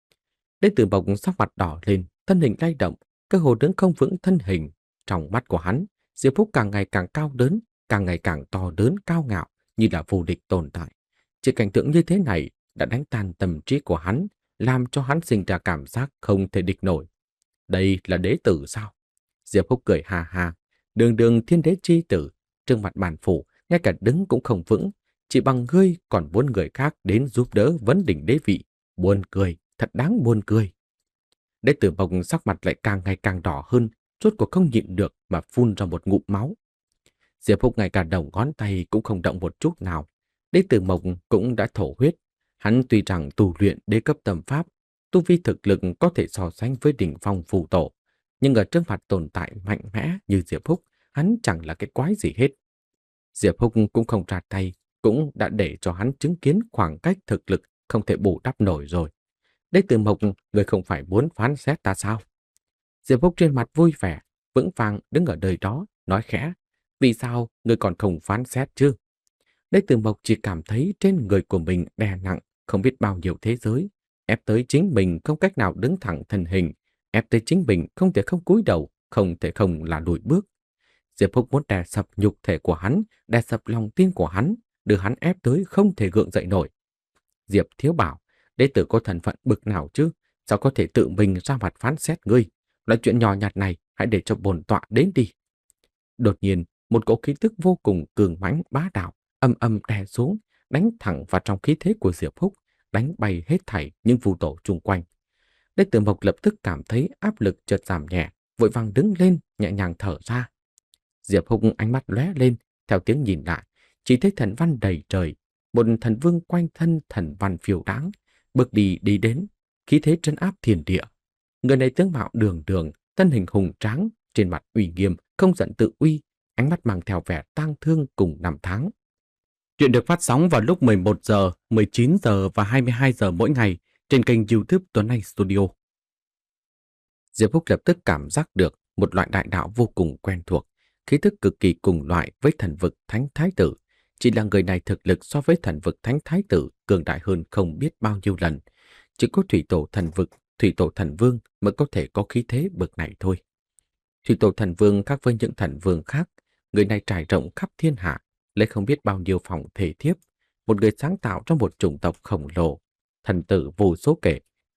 Đế Tử Mộc sắc mặt đỏ lên, thân hình lay động, cơ hồ đứng không vững thân hình. Trong mắt của hắn, Diệp Húc càng ngày càng cao lớn, càng ngày càng to lớn cao ngạo, như là vô địch tồn tại. Chỉ cảnh tượng như thế này đã đánh tan tâm trí của hắn, làm cho hắn sinh ra cảm giác không thể địch nổi. Đây là đế tử sao? Diệp Húc cười ha ha, đường đường thiên đế chi tử, trước mặt bàn phủ, ngay cả đứng cũng không vững, chỉ bằng ngươi còn muốn người khác đến giúp đỡ vấn đỉnh đế vị. Buồn cười, thật đáng buồn cười. Đế Tử Mộc sắc mặt lại càng ngày càng đỏ hơn, rốt cuộc không nhịn được mà phun ra một ngụm máu. Diệp Húc ngay cả đầu ngón tay cũng không động một chút nào. Đế Tử Mộc cũng đã thổ huyết. Hắn tuy rằng tu luyện đế cấp tâm pháp, tu vi thực lực có thể so sánh với đỉnh phong phù tổ, nhưng ở trước mặt tồn tại mạnh mẽ như Diệp Húc, hắn chẳng là cái quái gì hết. Diệp Húc cũng không ra tay, cũng đã để cho hắn chứng kiến khoảng cách thực lực không thể bù đắp nổi rồi. Đế Tử Mộc, người không phải muốn phán xét ta sao? Diệp Húc trên mặt vui vẻ, vững vàng đứng ở nơi đó, nói khẽ, vì sao người còn không phán xét chứ? Đế Tử Mộc chỉ cảm thấy trên người của mình đè nặng, không biết bao nhiêu thế giới, ép tới chính mình không cách nào đứng thẳng thân hình, ép tới chính mình không thể không cúi đầu, không thể không là lùi bước. Diệp Húc muốn đè sập nhục thể của hắn, đè sập lòng tin của hắn, đưa hắn ép tới không thể gượng dậy nổi. Diệp Thiếu bảo, đế tử có thân phận bực nào chứ? Sao có thể tự mình ra mặt phán xét ngươi? Loại chuyện nhỏ nhặt này hãy để cho bổn tọa đến đi. Đột nhiên, một cỗ khí tức vô cùng cường mãnh bá đạo, âm âm đè xuống, đánh thẳng vào trong khí thế của Diệp Húc, đánh bay hết thảy những phù tổ chung quanh. Đế Tử Mộc lập tức cảm thấy áp lực chợt giảm nhẹ, vội vàng đứng lên, nhẹ nhàng thở ra. Diệp Húc ánh mắt lóe lên, theo tiếng nhìn lại, chỉ thấy thần văn đầy trời, một thần vương quanh thân thần văn phiêu đáng, bước đi đi đến, khí thế trấn áp thiên địa. Người này tướng mạo đường đường, thân hình hùng tráng, trên mặt uy nghiêm, không giận tự uy, ánh mắt mang theo vẻ tang thương cùng năm tháng. Chuyện được phát sóng vào lúc mười một giờ, mười chín giờ và hai mươi hai giờ mỗi ngày trên kênh YouTube Tuấn Anh Studio. Diệp Húc lập tức cảm giác được một loại đại đạo vô cùng quen thuộc, khí thức cực kỳ cùng loại với thần vực Thánh Thái Tử. Chỉ là người này thực lực so với thần vực Thánh Thái Tử cường đại hơn không biết bao nhiêu lần. Chỉ có thủy tổ thần vực, thủy tổ thần vương mới có thể có khí thế bậc này thôi. Thủy tổ thần vương khác với những thần vương khác, người này trải rộng khắp thiên hạ, lấy không biết bao nhiêu phòng thể thiếp, một người sáng tạo trong một chủng tộc khổng lồ, thần tử vô số kể,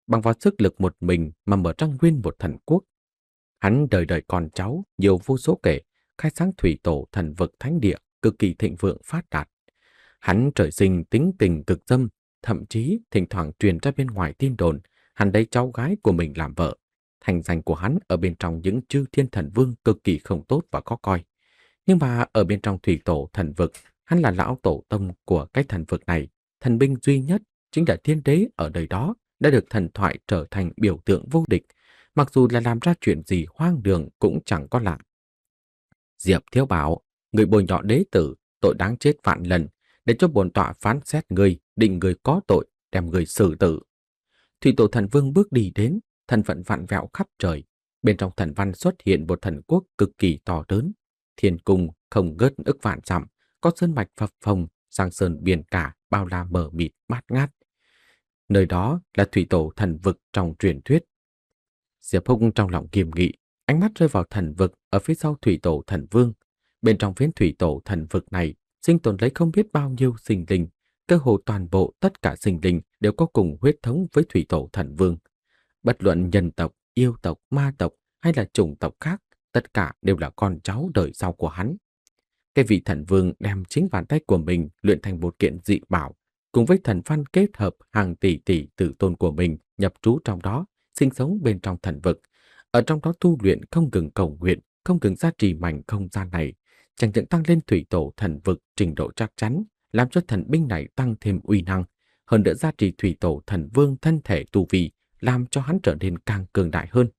bằng vào sức lực một mình mà mở ra nguyên một thần quốc. Hắn đời đời con cháu, nhiều vô số kể, khai sáng thủy tổ thần vực thánh địa, cực kỳ thịnh vượng phát đạt. Hắn trời sinh tính tình cực dâm, thậm chí thỉnh thoảng truyền ra bên ngoài tin đồn, hắn lấy cháu gái của mình làm vợ. Thành danh của hắn ở bên trong những chư thiên thần vương cực kỳ không tốt và khó coi. Nhưng mà ở bên trong thủy tổ thần vực, hắn là lão tổ tông của cái thần vực này. Thần binh duy nhất, chính là thiên đế ở đời đó, đã được thần thoại trở thành biểu tượng vô địch. Mặc dù là làm ra chuyện gì hoang đường cũng chẳng có lạ. Diệp Thiếu bảo, người bồi nhọ đế tử, tội đáng chết vạn lần, để cho bổn tọa phán xét người, định người có tội, đem người xử tử. Thủy tổ thần vương bước đi đến, thần vận vạn vẹo khắp trời. Bên trong thần văn xuất hiện một thần quốc cực kỳ to lớn. Thiên cung không ngớt ức vạn dặm, có sơn mạch phập phồng, sang sơn biển cả, bao la mờ mịt, bát ngát. Nơi đó là thủy tổ thần vực trong truyền thuyết. Diệp Húc trong lòng kiềm nghị, ánh mắt rơi vào thần vực ở phía sau thủy tổ thần vương. Bên trong phiến thủy tổ thần vực này, sinh tồn lấy không biết bao nhiêu sinh linh, cơ hồ toàn bộ tất cả sinh linh đều có cùng huyết thống với thủy tổ thần vương. Bất luận nhân tộc, yêu tộc, ma tộc hay là chủng tộc khác, tất cả đều là con cháu đời sau của hắn. Cái vị thần vương đem chính bàn tay của mình luyện thành một kiện dị bảo, cùng với thần văn kết hợp hàng tỷ tỷ tử tôn của mình nhập trú trong đó, sinh sống bên trong thần vực. Ở trong đó tu luyện không ngừng cầu nguyện, không ngừng gia trì mảnh không gian này, chẳng những tăng lên thủy tổ thần vực trình độ chắc chắn, làm cho thần binh này tăng thêm uy năng, hơn nữa gia trì thủy tổ thần vương thân thể tu vi, làm cho hắn trở nên càng cường đại hơn.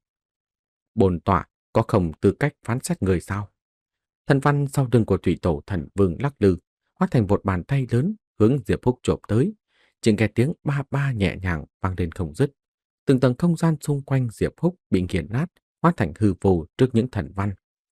Bổn tọa có không tư cách phán xét người sao? Thần văn sau lưng của thủy tổ thần vương lắc lư, hóa thành một bàn tay lớn hướng Diệp Húc chộp tới. Chỉ nghe tiếng ba ba nhẹ nhàng vang lên không dứt. Từng tầng không gian xung quanh Diệp Húc bị nghiền nát, hóa thành hư vô trước những thần văn.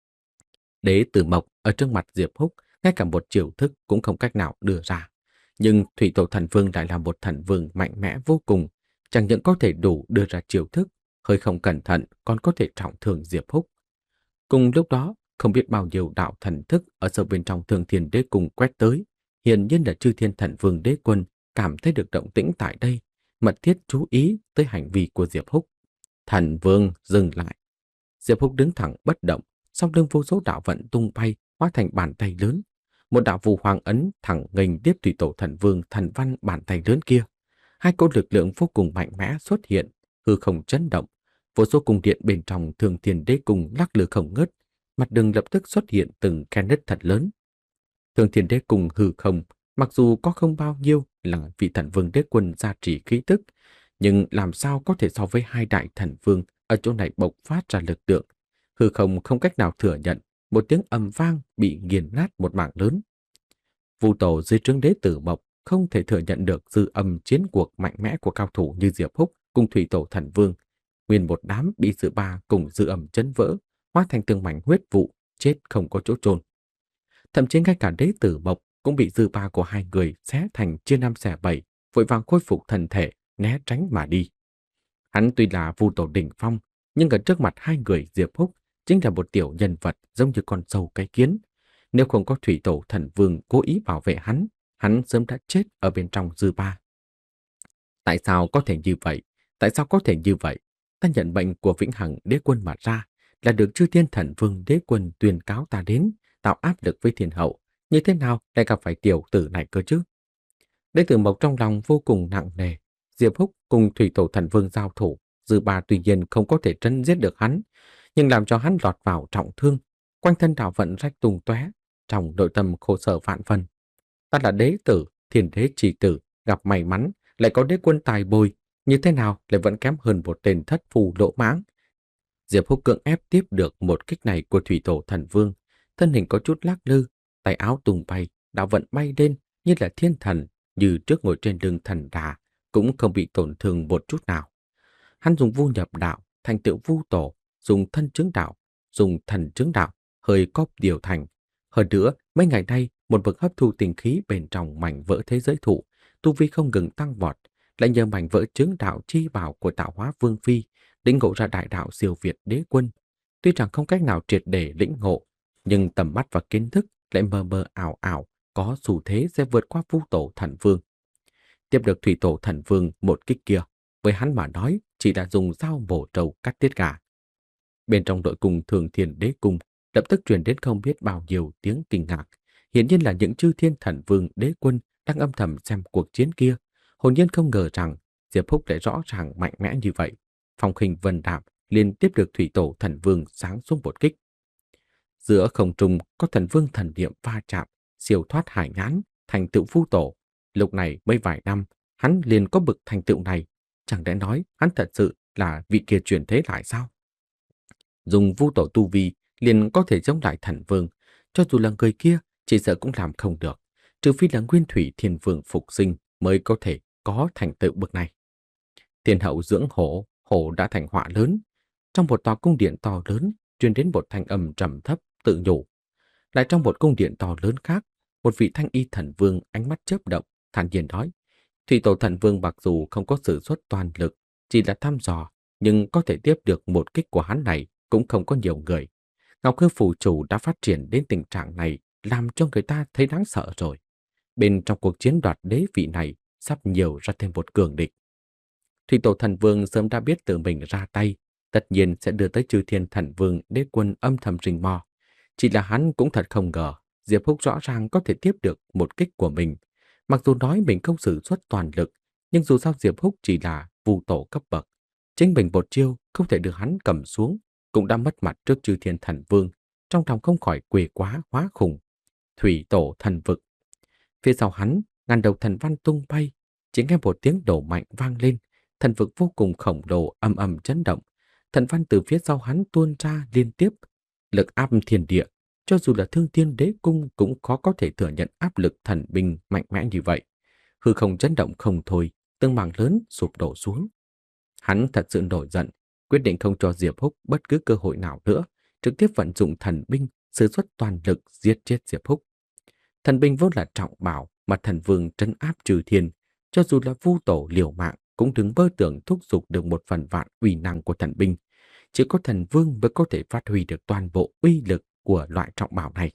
Đế Tử Mộc ở trước mặt Diệp Húc, ngay cả một chiêu thức cũng không cách nào đưa ra. Nhưng thủy tổ thần vương lại là một thần vương mạnh mẽ vô cùng, chẳng những có thể đủ đưa ra chiêu thức, hơi không cẩn thận còn có thể trọng thương Diệp Húc. Cùng lúc đó, không biết bao nhiêu đạo thần thức ở sâu bên trong Thương Thiên Đế Cung quét tới, hiển nhiên là chư thiên thần vương đế quân cảm thấy được động tĩnh tại đây, mật thiết chú ý tới hành vi của Diệp Húc. Thần vương dừng lại. Diệp Húc đứng thẳng bất động, song lưng vô số đạo vận tung bay, hóa thành bàn tay lớn. Một đạo phù hoàng ấn thẳng nghênh tiếp thủy tổ thần vương thần văn bàn tay lớn kia. Hai cỗ lực lượng vô cùng mạnh mẽ xuất hiện, hư không chấn động. Vô số cung điện bên trong Thương Thiên Đế Cung lắc lư không ngớt, mặt đường lập tức xuất hiện từng khe nứt thật lớn. Thương Thiên Đế Cung hư không, mặc dù có không bao nhiêu là vị thần vương đế quân gia trì khí tức, nhưng làm sao có thể so với hai đại thần vương ở chỗ này bộc phát ra lực lượng. Hư không không cách nào thừa nhận, một tiếng ầm vang bị nghiền nát một mảng lớn. Vu tổ dưới trướng Đế Tử Mộc không thể thừa nhận được dư âm chiến cuộc mạnh mẽ của cao thủ như Diệp Húc cùng thủy tổ thần vương. Nguyên một đám bị dư ba cùng dư âm chấn vỡ, hóa thành từng mảnh huyết vụ, chết không có chỗ chôn. Thậm chí ngay cả Đế Tử Mộc cũng bị dư ba của hai người xé thành chia năm xẻ bảy, vội vàng khôi phục thần thể, né tránh mà đi. Hắn tuy là vu tổ đỉnh phong, nhưng ở trước mặt hai người Diệp Húc chính là một tiểu nhân vật giống như con sâu cái kiến. Nếu không có thủy tổ thần vương cố ý bảo vệ hắn, hắn sớm đã chết ở bên trong dư ba. Tại sao có thể như vậy? Tại sao có thể như vậy? Ta nhận mệnh của Vĩnh Hằng Đế Quân mà ra, là được chư thiên thần vương Đế Quân tuyên cáo ta đến, tạo áp lực với thiên hậu. Như thế nào lại gặp phải tiểu tử này cơ chứ? Đế Tử Mộc trong lòng vô cùng nặng nề. Diệp Húc cùng thủy tổ thần vương giao thủ, dư ba tuy nhiên không có thể trấn giết được hắn, nhưng làm cho hắn lọt vào trọng thương, quanh thân đạo vận rách tung tóe, trong nội tâm khổ sở vạn phần. Ta là đế tử, thiên đế chỉ tử, gặp may mắn lại có đế quân tài bồi, như thế nào lại vẫn kém hơn một tên thất phù lỗ mãng. Diệp Húc cưỡng ép tiếp được một kích này của thủy tổ thần vương, thân hình có chút lắc lư, tay áo tung bay, đạo vận bay lên như là thiên thần, như trước ngồi trên lưng thần đà, cũng không bị tổn thương một chút nào. Hắn dùng vu nhập đạo, thành tựu vu tổ, dùng thân chứng đạo, dùng thần chứng đạo, hơi cóp điều thành. Hơn nữa, mấy ngày nay, một vực hấp thu tinh khí bên trong mảnh vỡ thế giới thụ, tu vi không ngừng tăng vọt, lại nhờ mảnh vỡ chứng đạo chi bảo của tạo hóa vương phi, lĩnh ngộ ra đại đạo siêu việt đế quân. Tuy rằng không cách nào triệt để lĩnh ngộ, nhưng tầm mắt và kiến thức lại mờ mờ ảo ảo, có xu thế sẽ vượt qua vu tổ thần vương. Tiếp được thủy tổ thần vương một kích kia, với hắn mà nói chỉ là dùng dao bổ trâu cắt tiết gà. Bên trong đội cung Thường Thiên Đế Cung lập tức truyền đến không biết bao nhiêu tiếng kinh ngạc. Hiển nhiên là những chư thiên thần vương đế quân đang âm thầm xem cuộc chiến kia, hồn nhiên không ngờ rằng Diệp Húc lại rõ ràng mạnh mẽ như vậy. Phong khinh vân đạm liên tiếp được thủy tổ thần vương sáng xuống một kích. Giữa không trung có thần vương thần niệm va chạm, siêu thoát hải nhãn, thành tựu vu tổ. Lúc này mấy vài năm, hắn liền có bực thành tựu này. Chẳng lẽ nói hắn thật sự là vị kia truyền thế lại sao? Dùng vu tổ tu vi liền có thể chống lại thần vương, cho dù là người kia chỉ sợ cũng làm không được, trừ phi là nguyên thủy thiên vương phục sinh mới có thể có thành tựu bậc này. Thiên hậu dưỡng hổ, hổ đã thành họa lớn. Trong một tòa cung điện to lớn truyền đến một thanh âm trầm thấp tự nhủ. Lại trong một cung điện to lớn khác, một vị thanh y thần vương ánh mắt chớp động, thản nhiên nói: Thủy tổ thần vương mặc dù không có sử xuất toàn lực, chỉ là thăm dò, nhưng có thể tiếp được một kích của hắn này cũng không có nhiều người. Ngọc Hư phủ chủ đã phát triển đến tình trạng này, làm cho người ta thấy đáng sợ rồi. Bên trong cuộc chiến đoạt đế vị này sắp nhiều ra thêm một cường địch. Thủy tổ thần vương sớm đã biết tự mình ra tay, tất nhiên sẽ đưa tới chư thiên thần vương đế quân âm thầm rình mò. Chỉ là hắn cũng thật không ngờ, Diệp Húc rõ ràng có thể tiếp được một kích của mình. Mặc dù nói mình không sử xuất toàn lực, nhưng dù sao Diệp Húc chỉ là vu tổ cấp bậc. Chính mình một chiêu không thể được hắn cầm xuống, cũng đã mất mặt trước chư thiên thần vương, trong lòng không khỏi quỳ quá hóa khủng. Thủy tổ thần vực. Phía sau hắn, ngàn đầu thần văn tung bay, chỉ nghe một tiếng đổ mạnh vang lên, thần vực vô cùng khổng lồ ầm ầm chấn động. Thần văn từ phía sau hắn tuôn ra liên tiếp, lực áp thiên địa, cho dù là Thương Thiên Đế Cung cũng khó có thể thừa nhận áp lực thần binh mạnh mẽ như vậy. Hư không chấn động không thôi, từng mảng lớn sụp đổ xuống. Hắn thật sự nổi giận, quyết định không cho Diệp Húc bất cứ cơ hội nào nữa, trực tiếp vận dụng thần binh, sử xuất toàn lực giết chết Diệp Húc. Thần binh vốn là trọng bảo mà thần vương trấn áp trừ thiên, cho dù là vu tổ liều mạng cũng đừng mơ tưởng thúc giục được một phần vạn uy năng của thần binh. Chỉ có thần vương mới có thể phát huy được toàn bộ uy lực của loại trọng bảo này.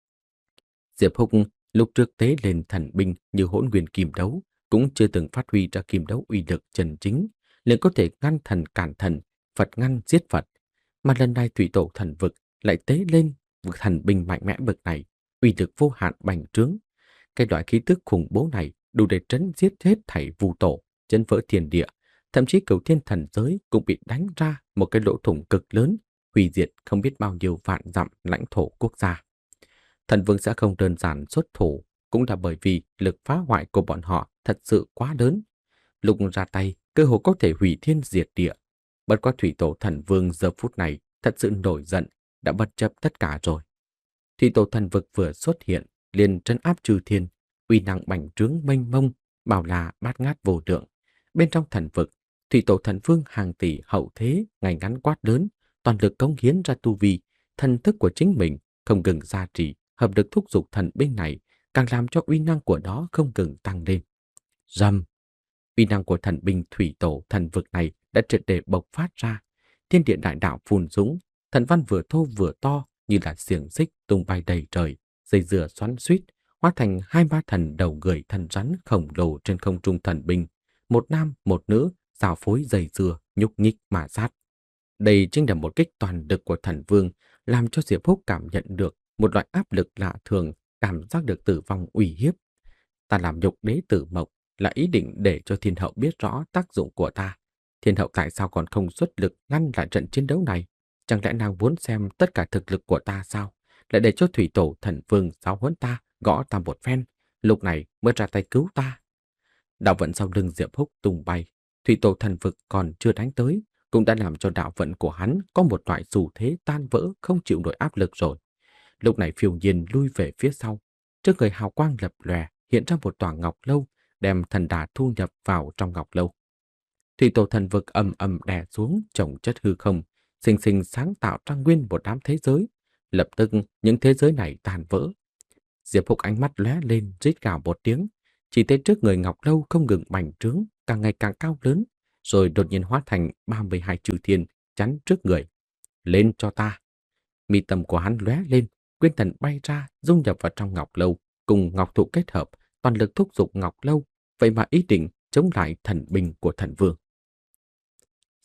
Diệp Húc lúc trước tế lên thần binh như Hỗn Nguyên Kim Đấu cũng chưa từng phát huy ra kim đấu uy lực chân chính, liền có thể ngăn thần cản thần, Phật ngăn giết Phật. Mà lần này thủy tổ thần vực lại tế lên thần binh mạnh mẽ bậc này, uy lực vô hạn bành trướng. Cái loại khí tức khủng bố này đủ để trấn giết hết thảy vu tổ, chấn vỡ thiên địa, thậm chí cửu thiên thần giới cũng bị đánh ra một cái lỗ thủng cực lớn, hủy diệt không biết bao nhiêu vạn dặm lãnh thổ quốc gia. Thần vương sẽ không đơn giản xuất thủ, cũng là bởi vì lực phá hoại của bọn họ thật sự quá lớn. Lúc ra tay, cơ hồ có thể hủy thiên diệt địa. Bất quá thủy tổ thần vương giờ phút này thật sự nổi giận, đã bất chấp tất cả rồi. Thủy tổ thần vực vừa xuất hiện, liền trấn áp trừ thiên, uy năng bành trướng mênh mông, bảo là bát ngát vô lượng. Bên trong thần vực, thủy tổ thần vương hàng tỷ hậu thế ngày ngắn quát lớn, toàn lực cống hiến ra tu vi, thần thức của chính mình không ngừng gia trì, hợp lực thúc giục thần binh này, càng làm cho uy năng của nó không ngừng tăng lên. Rầm, uy năng của thần binh thủy tổ thần vực này đã triệt để bộc phát ra, thiên địa đại đạo phun dũng, thần văn vừa thô vừa to như là xiềng xích tung bay đầy trời, dây dừa xoắn xuýt, hóa thành hai ba thần đầu người thần rắn khổng lồ trên không trung thần binh, một nam một nữ giao phối dây dừa nhúc nhích mà sát. Đây chính là một kích toàn lực của thần vương, làm cho Diệp Húc cảm nhận được một loại áp lực lạ thường, cảm giác được tử vong uy hiếp. Ta làm nhục đế tử mộc là ý định để cho thiên hậu biết rõ tác dụng của ta. Thiên hậu tại sao còn không xuất lực ngăn lại trận chiến đấu này? Chẳng lẽ nàng muốn xem tất cả thực lực của ta sao? Lại để cho thủy tổ thần vương giáo huấn ta, gõ ta một phen, lúc này mới ra tay cứu ta. Đạo vận sau lưng Diệp Húc tung bay, thủy tổ thần vực còn chưa đánh tới, cũng đã làm cho đạo vận của hắn có một loại xu thế tan vỡ, không chịu nổi áp lực rồi. Lúc này phiêu nhiên lui về phía sau, trước người hào quang lập lòe hiện ra một tòa ngọc lâu, đem thần đà thu nhập vào trong ngọc lâu. Thủy tổ thần vực ầm ầm đè xuống chồng chất hư không, sinh sinh sáng tạo ra nguyên một đám thế giới. Lập tức những thế giới này tan vỡ. Diệp Húc ánh mắt lóe lên, rít gào một tiếng, chỉ thấy trước người ngọc lâu không ngừng bành trướng, càng ngày càng cao lớn, rồi đột nhiên hóa thành ba mươi hai chư thiên chắn trước người. Lên cho ta! Mi tâm của hắn lóe lên, nguyên thần bay ra, dung nhập vào trong ngọc lâu, cùng ngọc thụ kết hợp, toàn lực thúc giục ngọc lâu, vậy mà ý định chống lại thần binh của thần vương.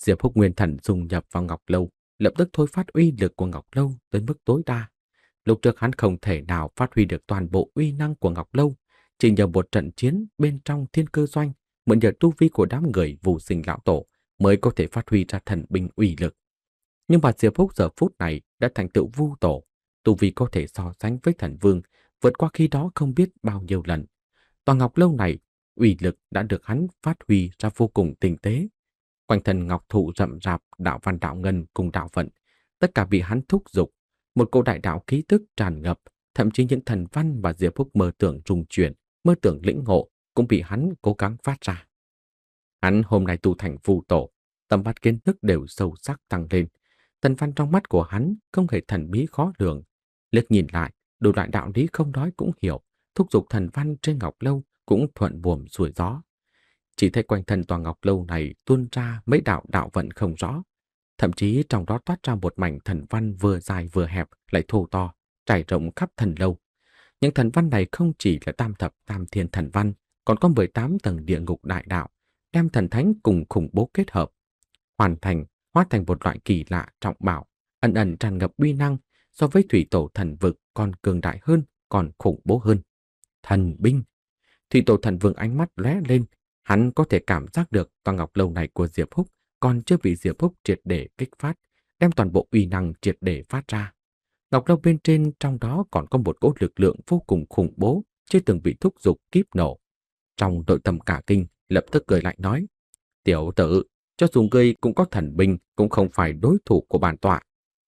Diệp Húc nguyên thần dung nhập vào Ngọc Lâu, lập tức thôi phát uy lực của Ngọc Lâu tới mức tối đa. Lúc trước hắn không thể nào phát huy được toàn bộ uy năng của Ngọc Lâu, chỉ nhờ một trận chiến bên trong thiên cơ doanh, mượn nhờ tu vi của đám người Vô Sinh lão tổ mới có thể phát huy ra thần binh uy lực. Nhưng mà Diệp Húc giờ phút này đã thành tựu vu tổ, tu vi có thể so sánh với thần vương, vượt qua khi đó không biết bao nhiêu lần. Tòa Ngọc Lâu này, uy lực đã được hắn phát huy ra vô cùng tinh tế. Quanh thân ngọc thụ rậm rạp, đạo văn đạo ngân cùng đạo vận, tất cả bị hắn thúc giục. Một cỗ đại đạo khí tức tràn ngập, thậm chí những thần văn và Diệp Húc mơ tưởng rung chuyển, mơ tưởng lĩnh ngộ cũng bị hắn cố gắng phát ra. Hắn hôm nay tu thành vu tổ, tầm mắt kiến thức đều sâu sắc tăng lên. Thần văn trong mắt của hắn không hề thần bí khó lường. Liếc nhìn lại, đủ loại đạo lý không nói cũng hiểu, thúc giục thần văn trên Ngọc Lâu cũng thuận buồm xuôi gió. Chỉ thấy quanh thân tòa Ngọc Lâu này tuôn ra mấy đạo đạo vận không rõ. Thậm chí trong đó toát ra một mảnh thần văn vừa dài vừa hẹp lại thô to, trải rộng khắp thần lâu. Những thần văn này không chỉ là tam thập tam thiên thần văn, còn có mười tám tầng địa ngục đại đạo, đem thần thánh cùng khủng bố kết hợp, hoàn thành, hóa thành một loại kỳ lạ trọng bảo, ẩn ẩn tràn ngập uy năng, so với thủy tổ thần vực còn cường đại hơn, còn khủng bố hơn. Thần binh. Thủy tổ thần vương ánh mắt lóe lên, hắn có thể cảm giác được tòa Ngọc Lâu này của Diệp Húc còn chưa bị Diệp Húc triệt để kích phát, đem toàn bộ uy năng triệt để phát ra. Ngọc Lâu bên trên trong đó còn có một cỗ lực lượng vô cùng khủng bố, chưa từng bị thúc giục kíp nổ. Trong nội tâm cả kinh, lập tức cười lạnh nói: "Tiểu tử, cho dù ngươi cũng có thần binh, cũng không phải đối thủ của bản tọa."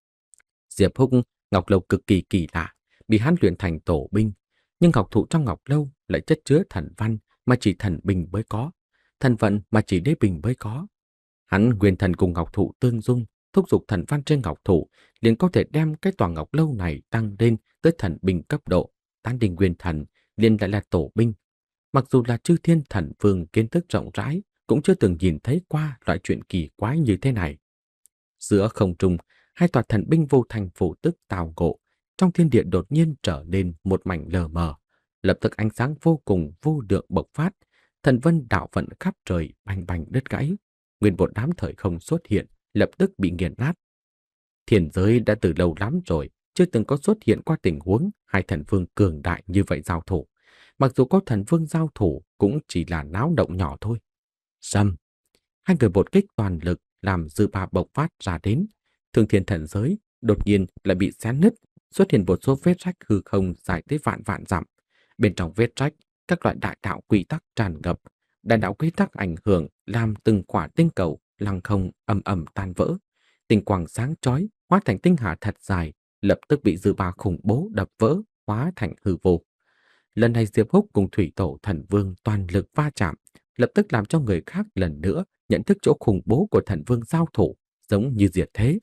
Diệp Húc, Ngọc Lâu cực kỳ kỳ lạ, bị hắn luyện thành tổ binh, nhưng ngọc thụ trong Ngọc Lâu lại chất chứa thần văn mà chỉ thần binh mới có, thần vận mà chỉ đế binh mới có. Hắn nguyên thần cùng ngọc thụ tương dung, thúc giục thần văn trên ngọc thụ, liền có thể đem cái tòa Ngọc Lâu này tăng lên tới thần binh cấp độ. Tán đình nguyên thần liền lại là tổ binh. Mặc dù là chư thiên thần vương kiến thức rộng rãi, cũng chưa từng nhìn thấy qua loại chuyện kỳ quái như thế này. Giữa không trung, hai tòa thần binh vô thành phủ tức tào ngộ, trong thiên địa đột nhiên trở nên một mảnh lờ mờ, lập tức ánh sáng vô cùng vô lượng bộc phát, thần vân đạo vận khắp trời bành bành đứt gãy, nguyên một đám thời không xuất hiện, lập tức bị nghiền nát. Thiên giới đã từ lâu lắm rồi chưa từng có xuất hiện qua tình huống hai thần vương cường đại như vậy giao thủ. Mặc dù có thần vương giao thủ cũng chỉ là náo động nhỏ thôi. Sầm, hai người một kích toàn lực làm dư ba bộc phát ra đến. Thương thiên thần giới đột nhiên lại bị xé nứt, xuất hiện một số vết rách hư không dài tới vạn vạn dặm. Bên trong vết rách, các loại đại đạo quy tắc tràn ngập, đại đạo quy tắc ảnh hưởng làm từng quả tinh cầu lăng không ầm ầm tan vỡ. Tinh quang sáng chói hóa thành tinh hà thật dài, lập tức bị dư ba khủng bố đập vỡ, hóa thành hư vô. Lần này Diệp Húc cùng thủy tổ thần vương toàn lực va chạm, lập tức làm cho người khác lần nữa nhận thức chỗ khủng bố của thần vương giao thủ, giống như diệt thế.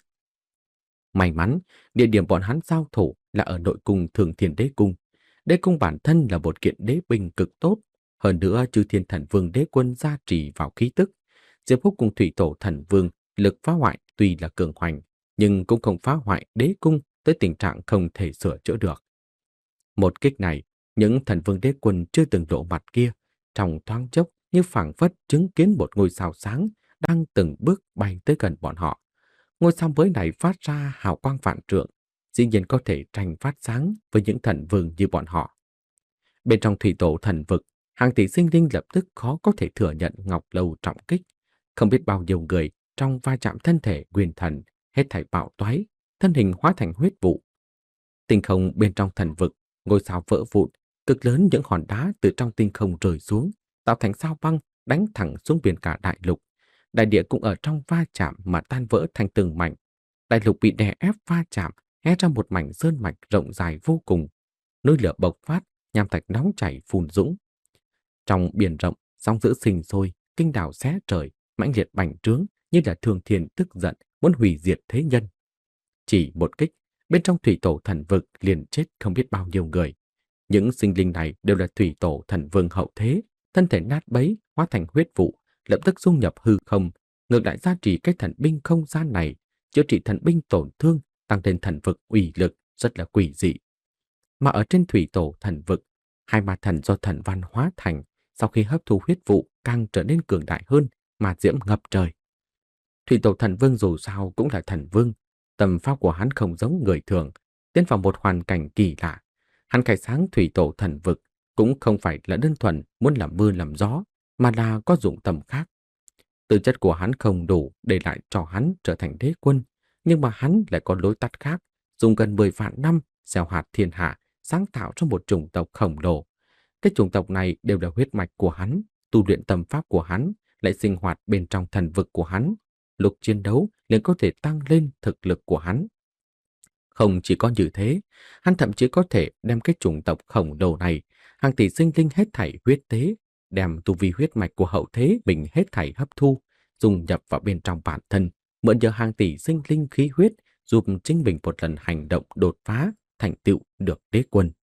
May mắn, địa điểm bọn hắn giao thủ là ở nội cung Thường Thiên Đế Cung. Đế cung bản thân là một kiện đế binh cực tốt, hơn nữa chư thiên thần vương đế quân gia trì vào khí tức. Diệp Húc cùng thủy tổ thần vương lực phá hoại tuy là cường hoành, nhưng cũng không phá hoại đế cung tới tình trạng không thể sửa chữa được. Một kích này, những thần vương đế quân chưa từng lộ mặt kia, trong thoáng chốc như phảng phất chứng kiến một ngôi sao sáng đang từng bước bay tới gần bọn họ. Ngôi sao mới này phát ra hào quang vạn trượng, dĩ nhiên có thể tranh phát sáng với những thần vương như bọn họ. Bên trong thủy tổ thần vực, hàng tỷ sinh linh lập tức khó có thể thừa nhận Ngọc Lâu trọng kích. Không biết bao nhiêu người trong va chạm thân thể nguyên thần, hết thảy bạo toái, thân hình hóa thành huyết vụ. Tinh không bên trong thần vực, ngôi sao vỡ vụn, cực lớn những hòn đá từ trong tinh không rơi xuống, tạo thành sao băng đánh thẳng xuống biển cả đại lục. Đại địa cũng ở trong va chạm mà tan vỡ thành từng mảnh. Đại lục bị đè ép va chạm, hé ra một mảnh sơn mạch rộng dài vô cùng. Núi lửa bộc phát, nham thạch nóng chảy phun dũng. Trong biển rộng, sóng dữ sinh sôi, kinh đảo xé trời, mãnh liệt bành trướng như là thường thiên tức giận muốn hủy diệt thế nhân. Chỉ một kích, bên trong thủy tổ thần vực liền chết không biết bao nhiêu người. Những sinh linh này đều là thủy tổ thần vương hậu thế, thân thể nát bấy, hóa thành huyết vụ, lập tức dung nhập hư không, ngược lại gia trì cái thần binh không gian này, chữa trị thần binh tổn thương, tăng lên thần vực uy lực rất là quỷ dị. Mà ở trên thủy tổ thần vực, hai ma thần do thần văn hóa thành, sau khi hấp thu huyết vụ càng trở nên cường đại hơn, mà diễm ngập trời. Thủy tổ thần vương dù sao cũng là thần vương, tâm pháp của hắn không giống người thường, tiến vào một hoàn cảnh kỳ lạ. Hắn khai sáng thủy tổ thần vực cũng không phải là đơn thuần muốn làm mưa làm gió, mà là có dụng tâm khác. Tư chất của hắn không đủ để lại cho hắn trở thành đế quân, nhưng mà hắn lại có lối tắt khác, dùng gần mười vạn năm gieo hạt thiên hạ, sáng tạo ra một chủng tộc khổng lồ. Cái chủng tộc này đều là huyết mạch của hắn, tu luyện tâm pháp của hắn, lại sinh hoạt bên trong thần vực của hắn. Lúc chiến đấu liền có thể tăng lên thực lực của hắn. Không chỉ có như thế, hắn thậm chí có thể đem cái chủng tộc khổng lồ này, hàng tỷ sinh linh hết thảy huyết tế, đem tu vi huyết mạch của hậu thế mình hết thảy hấp thu, dung nhập vào bên trong bản thân, mượn nhờ hàng tỷ sinh linh khí huyết giúp chính mình một lần hành động đột phá, thành tựu được đế quân.